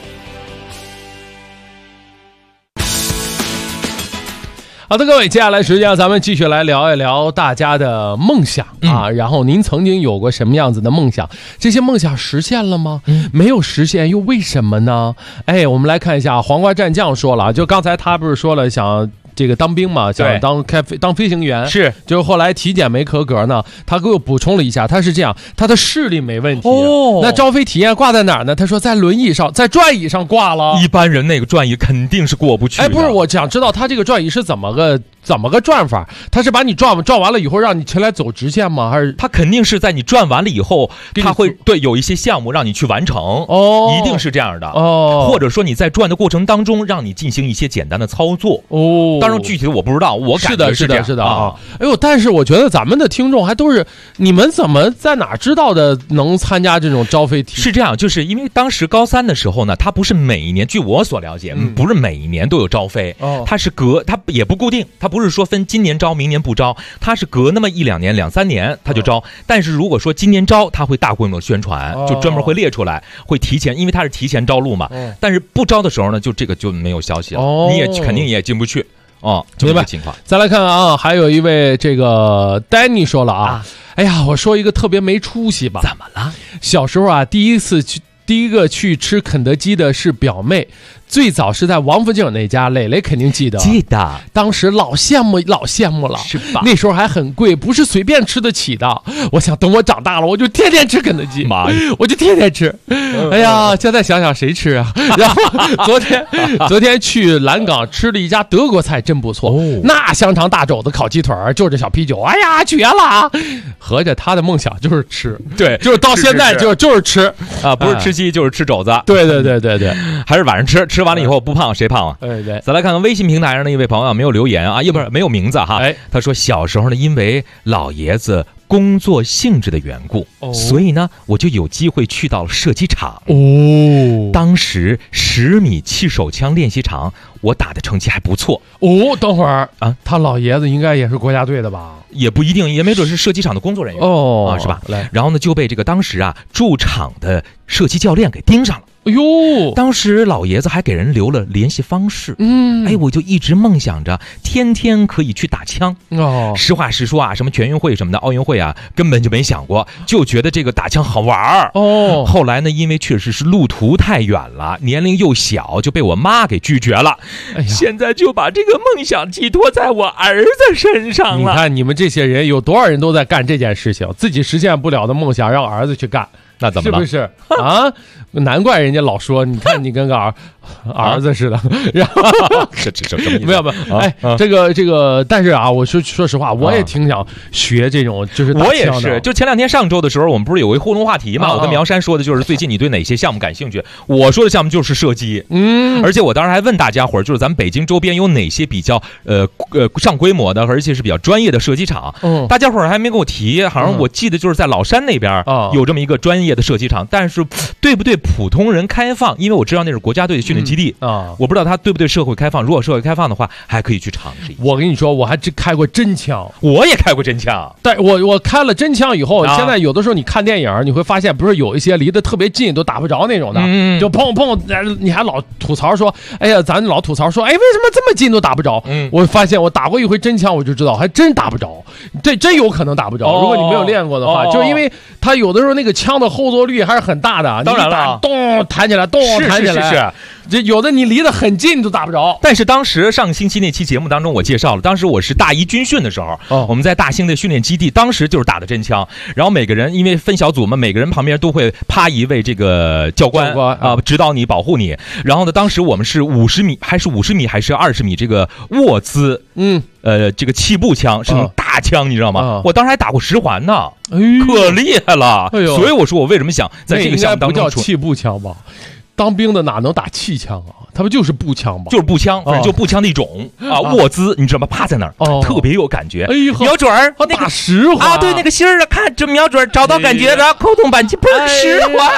Speaker 5: 好的，各位，接下来时间咱们继续来聊一聊大家的梦想啊。然后您曾经有过什么样子的梦想？这些梦想实现了吗？没有实现，又为什么呢？哎，我们来看一下，黄瓜战将说了，就刚才他不是说了想这个当兵嘛，想当飞行员，是，就是后来体检没合格呢，他给我补充了一下，他是这样，他的视力没问题。哦，那招飞体验挂在哪儿呢？他说在轮椅上，在转椅上挂了。
Speaker 4: 一般人那个转椅肯定是过不去的。
Speaker 5: 哎，不是，我想知道他这个转椅是怎么个转法？他是把你转完了以后让你起来走直线吗？还是
Speaker 4: 他肯定是在你转完了以后，他会对有一些项目让你去完成。哦，一定是这样的。哦，或者说你在转的过程当中让你进行一些简单的操作。哦，当然具体的我不知道，我感觉
Speaker 5: 是的
Speaker 4: 啊。
Speaker 5: 哎呦，但是我觉得咱们的听众还都是，你们怎么在哪知道的能参加这种招飞体？
Speaker 4: 是这样，就是因为当时高三的时候呢，他不是每一年，据我所了解，不是每一年都有招飞，他是他也不固定，他不是说分今年招明年不招，他是隔那么1-2年2-3年他就招。但是如果说今年招，他会大规模宣传，就专门会列出来，会提前，因为他是提前招录嘛。但是不招的时候呢，就这个就没有消息了，你也肯定也进不去。哦，
Speaker 5: 明白
Speaker 4: 情况。
Speaker 5: 再来看看啊，还有一位这个 Danny 说了啊，哎呀，我说一个特别没出息吧。
Speaker 4: 怎么了？
Speaker 5: 小时候啊，第一个去吃肯德基的是表妹，最早是在王府井那家，磊磊肯定记得。
Speaker 4: 记得，
Speaker 5: 当时老羡慕了，
Speaker 4: 是吧？
Speaker 5: 那时候还很贵，不是随便吃得起的。我想等我长大了，我就天天吃肯德基，
Speaker 4: 妈呀，
Speaker 5: 我就天天吃。哎呀，现在想想谁吃啊？然后昨天去蓝港吃了一家德国菜，真不错。那香肠大肘子烤鸡腿就着小啤酒，哎呀，绝了！合着他的梦想就是吃，
Speaker 4: 对，
Speaker 5: 就是到现在就是吃
Speaker 4: 啊，不是吃鸡就是吃肘子。
Speaker 5: 对，
Speaker 4: 还是晚上吃完了以后不胖谁胖啊？
Speaker 5: 对。
Speaker 4: 再来看看微信平台上的一位朋友没有留言啊，也不是没有名字哈。他说小时候呢，因为老爷子工作性质的缘故，所以呢，我就有机会去到了射击场。当时10米气手枪练习场，我打的成绩还不错。
Speaker 5: 等会儿啊，他老爷子应该也是国家队的吧？
Speaker 4: 也不一定，也没准是射击场的工作人员是吧？然后呢，就被这个当时啊驻场的射击教练给盯上了。哎呦，当时老爷子还给人留了联系方式。我就一直梦想着天天可以去打枪。实话实说啊，什么全运会什么的，奥运会啊，根本就没想过，就觉得这个打枪好玩。后来呢，因为确实是路途太远了，年龄又小，就被我妈给拒绝了。现在就把这个梦想寄托在我儿子身上了。
Speaker 5: 你看你们这些人有多少人都在干这件事情，自己实现不了的梦想让儿子去干。
Speaker 4: 那怎么了？
Speaker 5: 是不是啊？难怪人家老说，你看你跟个儿子似的。然后
Speaker 4: 这什么意思？
Speaker 5: 没有。哎，这个，但是啊，我说实话，我也挺想学这种，就是打枪的。
Speaker 4: 我也是，就前2天上周的时候，我们不是有一互动话题嘛？我跟苗山说的就是最近你对哪些项目感兴趣？我说的项目就是射击。而且我当时还问大家伙儿，就是咱们北京周边有哪些比较上规模的，而且是比较专业的射击场？大家伙儿还没给我提，好像我记得就是在老山那边有这么一个专业的射击场，但是对不对普通人开放？因为我知道那是国家队的训练基地我不知道它对不对社会开放。如果社会开放的话，还可以去尝试一下。
Speaker 5: 我跟你说，我还真开过真枪，
Speaker 4: 我也开过真枪。
Speaker 5: 但我开了真枪以后，现在有的时候你看电影，你会发现不是有一些离得特别近都打不着那种的，就砰砰，你还老吐槽说，哎呀，咱老吐槽说，哎，为什么这么近都打不着？我发现我打过一回真枪，我就知道还真打不着，这真有可能打不着。如果你没有练过的话，就是因为它有的时候那个枪的后坐力还是很大的，
Speaker 4: 当然了，
Speaker 5: 咚弹起来，咚弹起来，是。这有的你离得很近都打不着。
Speaker 4: 但是当时上个星期那期节目当中我介绍了，当时我是大一军训的时候，我们在大兴的训练基地，当时就是打的真枪，然后每个人因为分小组嘛，每个人旁边都会趴一位这个教官指导你保护你。然后呢，当时我们是50米还是20米这个卧姿，这个气步枪是种大枪，你知道吗？我当时还打过10环呢，可厉害了。所以我说我为什么想在这个项目当中
Speaker 5: 应该不叫气步枪吧？ 当兵的哪能打气枪啊？他们就是步枪吧？
Speaker 4: 就是步枪，反正就步枪的一种啊，卧姿，你知道吗？趴在那儿，特别有感觉。
Speaker 5: 哎呦，
Speaker 4: 瞄准儿，
Speaker 5: 打实话
Speaker 4: 啊，对，那个心儿啊，看这瞄准，找到感觉，然后扣动扳机，砰，实话。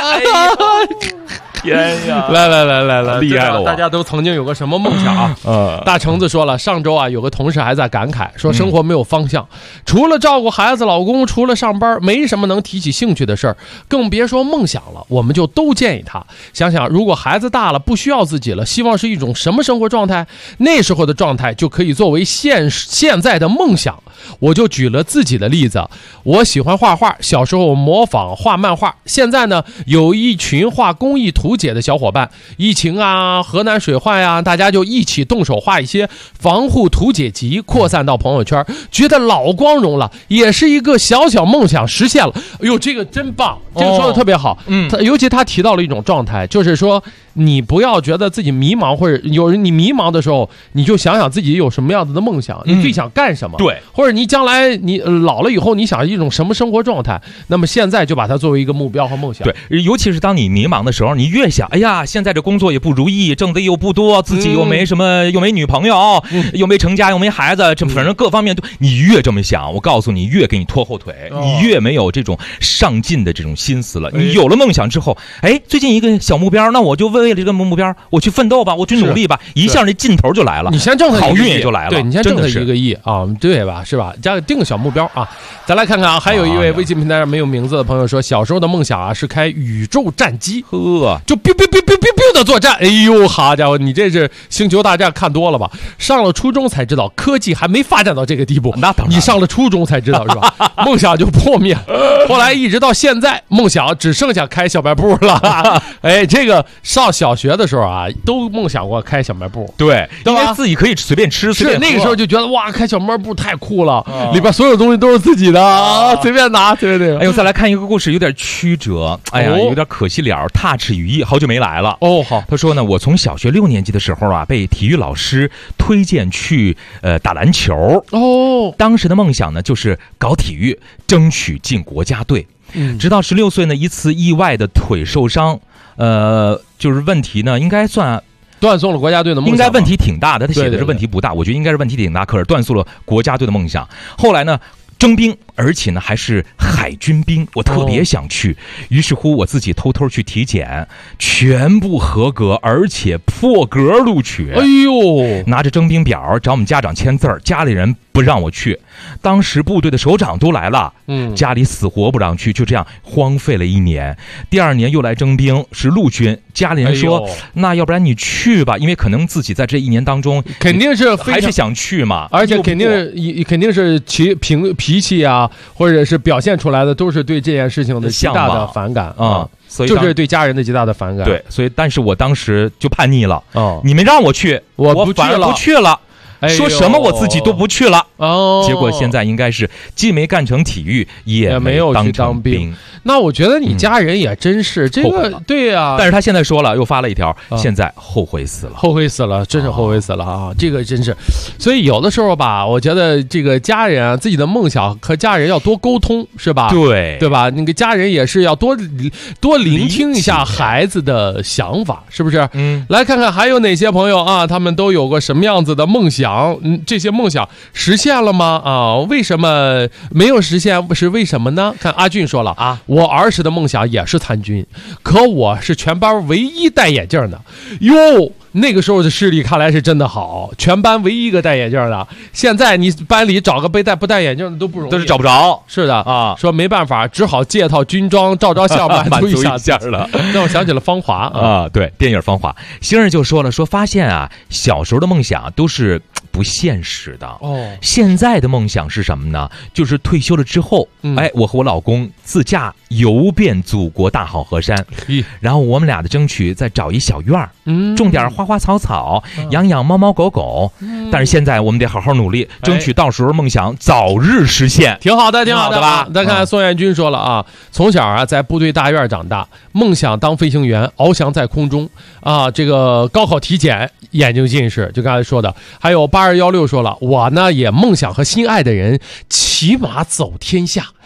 Speaker 4: 天呀！
Speaker 5: 来，
Speaker 4: 厉害了我！
Speaker 5: 大家都曾经有个什么梦想啊？大橙子说了，上周啊，有个同事还在感慨说，生活没有方向，除了照顾孩子、老公，除了上班，没什么能提起兴趣的事儿，更别说梦想了。我们就都建议他想想，如果孩子大了，不需要自己了，希望是一种什么生活状态？那时候的状态就可以作为现在的梦想。我就举了自己的例子，我喜欢画画，小时候模仿画漫画，现在呢有一群画公益图解的小伙伴，疫情啊、河南水患啊，大家就一起动手画一些防护图解集，扩散到朋友圈，觉得老光荣了，也是一个小小梦想实现了。哎呦，这个真棒，这个说的特别好。尤其他提到了一种状态，就是说你不要觉得自己迷茫，或者有人你迷茫的时候，你就想想自己有什么样子的梦想，你最想干什么？
Speaker 4: 对，
Speaker 5: 或者你将来你老了以后，你想一种什么生活状态？那么现在就把它作为一个目标和梦想。
Speaker 4: 对，尤其是当你迷茫的时候，你越想，哎呀，现在这工作也不如意，挣的又不多，自己又没什么，又没女朋友，又没成家，又没孩子，这反正各方面都，你越这么想，我告诉你，越给你拖后腿，你越没有这种上进的这种心思了。你有了梦想之后，哎，最近一个小目标，那我就为了这个目标，我去奋斗吧，我去努力吧，一下这劲头就来了。
Speaker 5: 你先挣他
Speaker 4: 好运也就来了。
Speaker 5: 对，你先挣他1个亿啊，对吧？是吧？定个小目标啊。再来看看啊，还有一位微信平台上没有名字的朋友说，小时候的梦想啊是开宇宙战机，就 biu biu biu biu biu biu 的作战。哎呦，好家伙，你这是星球大战看多了吧？上了初中才知道科技还没发展到这个地步，
Speaker 4: 那当然，
Speaker 5: 你上了初中才知道是吧？梦想就破灭，后来一直到现在，梦想只剩下开小卖部了。哎，这个上小学的时候啊，都梦想过开小卖部，
Speaker 4: 对，因为自己可以随便吃，随便喝。
Speaker 5: 那个时候就觉得哇，开小卖部太酷了，里边所有东西都是自己的啊，随便拿，随便那个。
Speaker 4: 哎呦，再来看一个故事，有点曲折，哎呀，有点可惜了。touch 语义好久没来了
Speaker 5: 哦，好，
Speaker 4: 他说呢，我从小学6年级的时候啊，被体育老师推荐去打篮球
Speaker 5: 哦，
Speaker 4: 当时的梦想呢就是搞体育，争取进国家队。直到16岁呢，一次意外的腿受伤，就是问题呢，应该算
Speaker 5: 断送了国家队的梦想，
Speaker 4: 应该问题挺大的。他写的是问题不大，我觉得应该是问题挺大，可是断送了国家队的梦想。后来呢，征兵，而且呢还是海军兵，我特别想去。于是乎我自己偷偷去体检，全部合格，而且破格录取。
Speaker 5: 哎呦，
Speaker 4: 拿着征兵表找我们家长签字，家里人不让我去。当时部队的首长都来了，家里死活不让去，就这样荒废了1年。第2年又来征兵，是陆军，家里人说，那要不然你去吧，因为可能自己在这1年当中
Speaker 5: 肯定是
Speaker 4: 还是想去嘛，
Speaker 5: 而且肯定是脾气啊，或者是表现出来的都是对这件事情的极大的反感啊，所以就是对家人的极大的反感。
Speaker 4: 对，所以但是我当时就叛逆了，你们让我去，我反而不去了。说什么我自己都不去了
Speaker 5: 哦，
Speaker 4: 结果现在应该是既没干成体育，也没有
Speaker 5: 去当兵。那我觉得你家人也真是这个，对呀。
Speaker 4: 但是他现在说了，又发了一条，现在后悔死了，
Speaker 5: 后悔死了，真是后悔死了啊！这个真是，所以有的时候吧，我觉得这个家人啊，自己的梦想和家人要多沟通，是吧？对吧？那个家人也是要多聆听一下孩子的想法，是不是？来看看还有哪些朋友啊，他们都有过什么样子的梦想？这些梦想实现了吗？啊，为什么没有实现？是为什么呢？看阿俊说了啊，我儿时的梦想也是参军，可我是全班唯一戴眼镜的哟。那个时候的视力看来是真的好，全班唯一一个戴眼镜的。现在你班里找个不戴眼镜的都不容易，
Speaker 4: 都是找不着。
Speaker 5: 是的啊，说没办法，只好借套军装照相满足一下了。让我想起了《芳华》
Speaker 4: 啊，对，电影《芳华》。星儿就说了，说发现啊，小时候的梦想都是不现实的哦。现在的梦想是什么呢？就是退休了之后，哎，我和我老公自驾游遍祖国大好河山，然后我们俩的争取再找一小院儿，种点花花草草，养养猫猫狗狗。但是现在我们得好好努力，争取到时候梦想早日实现。
Speaker 5: 挺好的，挺好的吧？再看宋彦军说了啊，从小啊在部队大院长大，梦想当飞行员，翱翔在空中啊。这个高考体检眼睛近视，就刚才说的。还有8216说了，我呢也梦想和心爱的人骑马走天下。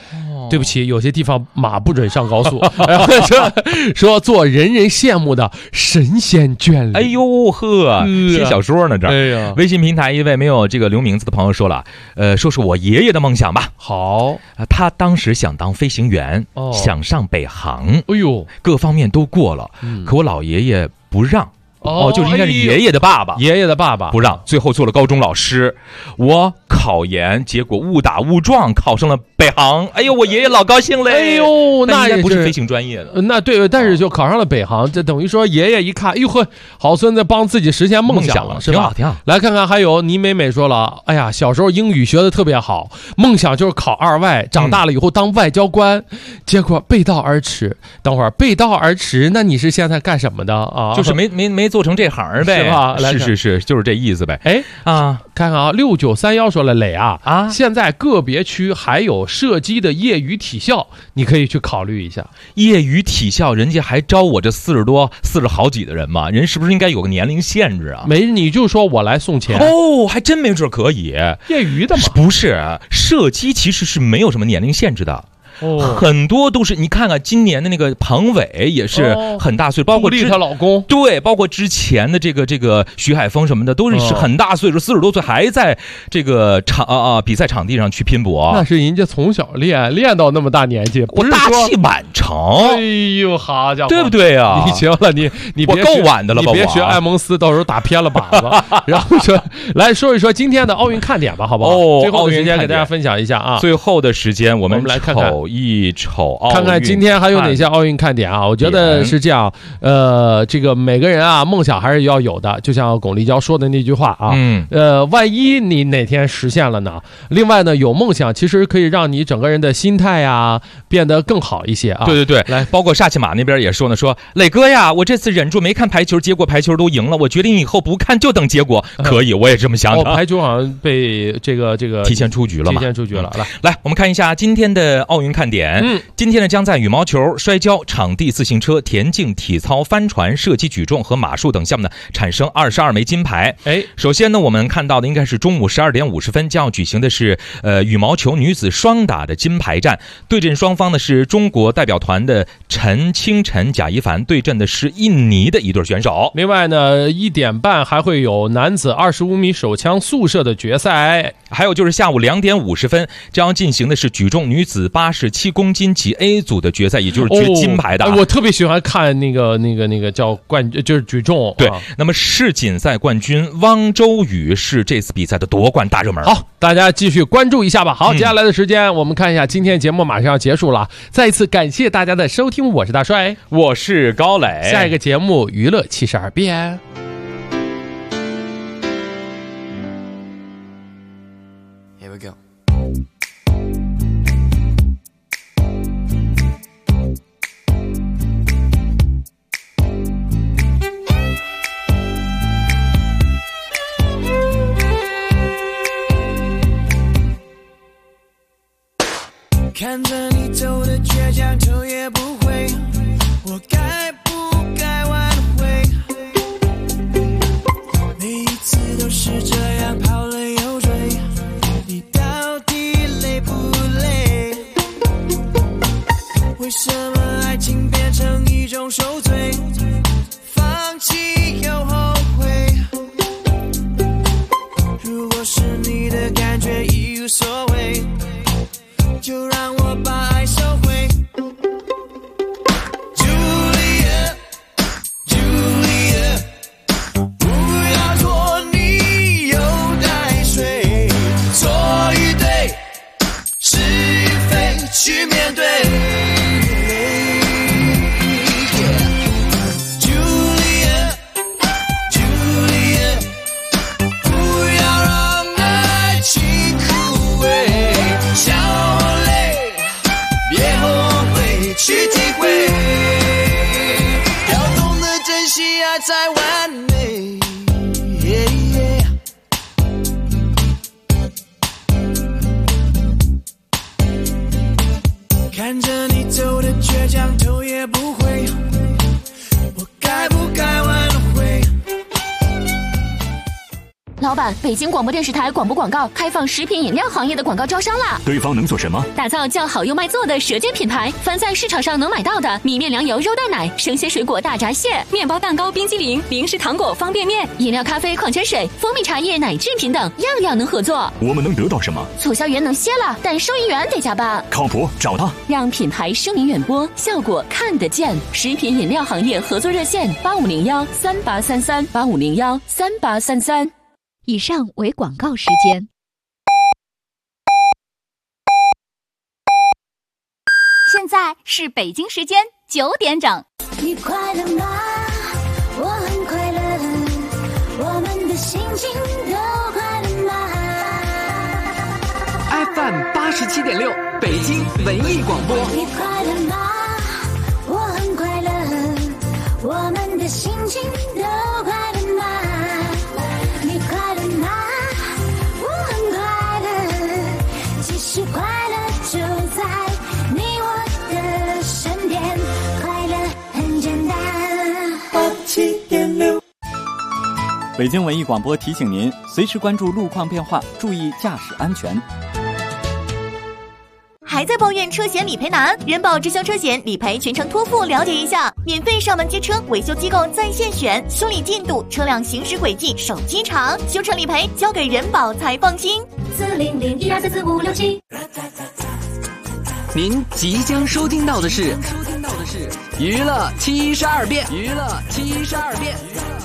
Speaker 5: 对不起，有些地方马不准上高速。说做人人羡慕的神仙眷侣。
Speaker 4: 哎呦呵，写小说呢这。
Speaker 5: 哎呀，
Speaker 4: 微信平台一位没有这个留名字的朋友说了，说是我爷爷的梦想吧。
Speaker 5: 好，
Speaker 4: 他当时想当飞行员，想上北航。
Speaker 5: 哎呦，
Speaker 4: 各方面都过了，可我老爷爷不让。就是应该是爷爷的爸爸，
Speaker 5: 爷爷的爸爸
Speaker 4: 不让，最后做了高中老师。我考研，结果误打误撞考上了北航。哎呦，我爷爷老高兴嘞！
Speaker 5: 哎呦，那
Speaker 4: 应该不是飞行专业的。
Speaker 5: 那对，但是就考上了北航，这等于说爷爷一看，哎呦呵，好孙子帮自己实现梦想了，是吧？
Speaker 4: 挺好。
Speaker 5: 来看看，还有倪美美说了，哎呀，小时候英语学的特别好，梦想就是考2外，长大了以后当外交官，结果背道而驰。等会儿背道而驰，那你是现在干什么的啊？
Speaker 4: 就是没做成这行呗，
Speaker 5: 是吧？
Speaker 4: 是，就是这意思呗。
Speaker 5: 哎啊，看看啊，6931说了，磊啊，现在个别区还有射击的业余体校，你可以去考虑一下。
Speaker 4: 业余体校，人家还招我这40好几的人嘛，人是不是应该有个年龄限制啊？
Speaker 5: 没，你就说我来送钱
Speaker 4: 哦，还真没准可以。
Speaker 5: 业余的嘛，
Speaker 4: 不是射击其实是没有什么年龄限制的。很多都是你看看今年的那个庞伟也是很大岁，包括
Speaker 5: 她老公，
Speaker 4: 对，包括之前的这个徐海峰什么的，都是很大岁数，40多岁还在这个比赛场地上去拼搏。
Speaker 5: 那是人家从小练到那么大年纪，
Speaker 4: 我大器晚成。
Speaker 5: 哎呦，好家伙，
Speaker 4: 对不对啊？
Speaker 5: 你行了，你
Speaker 4: 我够晚的了吧？
Speaker 5: 你别学埃蒙斯，到时候打偏了靶子。然后来说一说今天的奥运看点吧，好不好？最后的时间给大家分享一下啊。
Speaker 4: 最后的时间我们
Speaker 5: 来看看。
Speaker 4: 一瞅
Speaker 5: 看看今天还有哪些奥运看点啊？我觉得是这样，这个每个人啊梦想还是要有的，就像巩立姣说的那句话啊，万一你哪天实现了呢？另外呢，有梦想其实可以让你整个人的心态呀变得更好一些啊。
Speaker 4: 对，来，包括沙琪玛那边也说呢，说磊哥呀，我这次忍住没看排球，结果排球都赢了，我决定以后不看就等结果。可以，我也这么想的。
Speaker 5: 排球好像被这个
Speaker 4: 提前出局了嘛？
Speaker 5: 提前出局了。
Speaker 4: 来，我们看一下今天的奥运看点。今天呢将在羽毛球、摔跤、场地自行车、田径、体操、帆船、射击举重和马术等项目呢产生22枚金牌。首先呢我们看到的应该是中午12点50分将要举行的是羽毛球女子双打的金牌战，对阵双方呢是中国代表团的陈清晨、贾一凡对阵的是印尼的一对选手。
Speaker 5: 另外呢1点半还会有男子25米手枪速射的决赛，
Speaker 4: 还有就是下午2点50分将要进行的是举重女子87公斤级 A 组的决赛，也就是决金牌的。
Speaker 5: 我特别喜欢看那个叫就是举重。
Speaker 4: 对，那么世锦赛冠军汪周雨是这次比赛的夺冠大热门。
Speaker 5: 好，大家继续关注一下吧。好，接下来的时间我们看一下今天节目马上要结束了，再一次感谢大家的收听，我是大帅，
Speaker 4: 我是高磊，
Speaker 5: 下一个节目娱乐72变。
Speaker 3: Here we go.
Speaker 8: 看着你走的倔强，头也不回，我该不该挽回？每一次都是这样跑了又追，你到底累不累？为什么爱情变成一种受罪？放弃又后悔。如果是你的感觉已无所谓，就让我把爱收回。 Julia Julia 不要拖泥又带水，错与对是与非去面对。 Julia Julia 不要让爱情枯萎，笑去体会，要懂得珍惜爱才完美。看着你走的倔强，头也不回，我该不该挽回？
Speaker 10: 老板，北京广播电视台广播广告开放食品饮料行业的广告招商啦！
Speaker 1: 对方能做什么？
Speaker 10: 打造叫好又卖座的舌尖品牌，凡在市场上能买到的米面粮油肉蛋奶、生鲜水果大闸蟹、面包蛋糕、冰激凌、零食糖果、方便面、饮料、咖啡、矿泉水、蜂蜜茶叶、奶制品等，样样能合作。
Speaker 1: 我们能得到什么？
Speaker 10: 促销员能歇了，但收银员得加班。
Speaker 1: 靠谱，找他，
Speaker 10: 让品牌声名远播，效果看得见。食品饮料行业合作热线：8501-3833，8501-3833。
Speaker 2: 以上为广告时间。现在是北京时间9点整。
Speaker 6: 你快乐吗？我很快乐，我们的心情都快乐吗
Speaker 15: ？FM 87.6，北京文艺广播。
Speaker 6: 你快乐吗？我很快乐，我们的心情都快乐吗？你快乐吗？我很快乐，其实快乐就在你我的身边，快乐很简单。
Speaker 13: 87.6，北京文艺广播提醒您，随时关注路况变化，注意驾驶安全。
Speaker 11: 还在抱怨车险理赔难？人保直销车险理赔全程托付，了解一下，免费上门接车，维修机构在线选，修理进度、车辆行驶轨迹、手机查，修车理赔交给人保才放心。40012344567。
Speaker 15: 您即将收听到的是娱乐72变。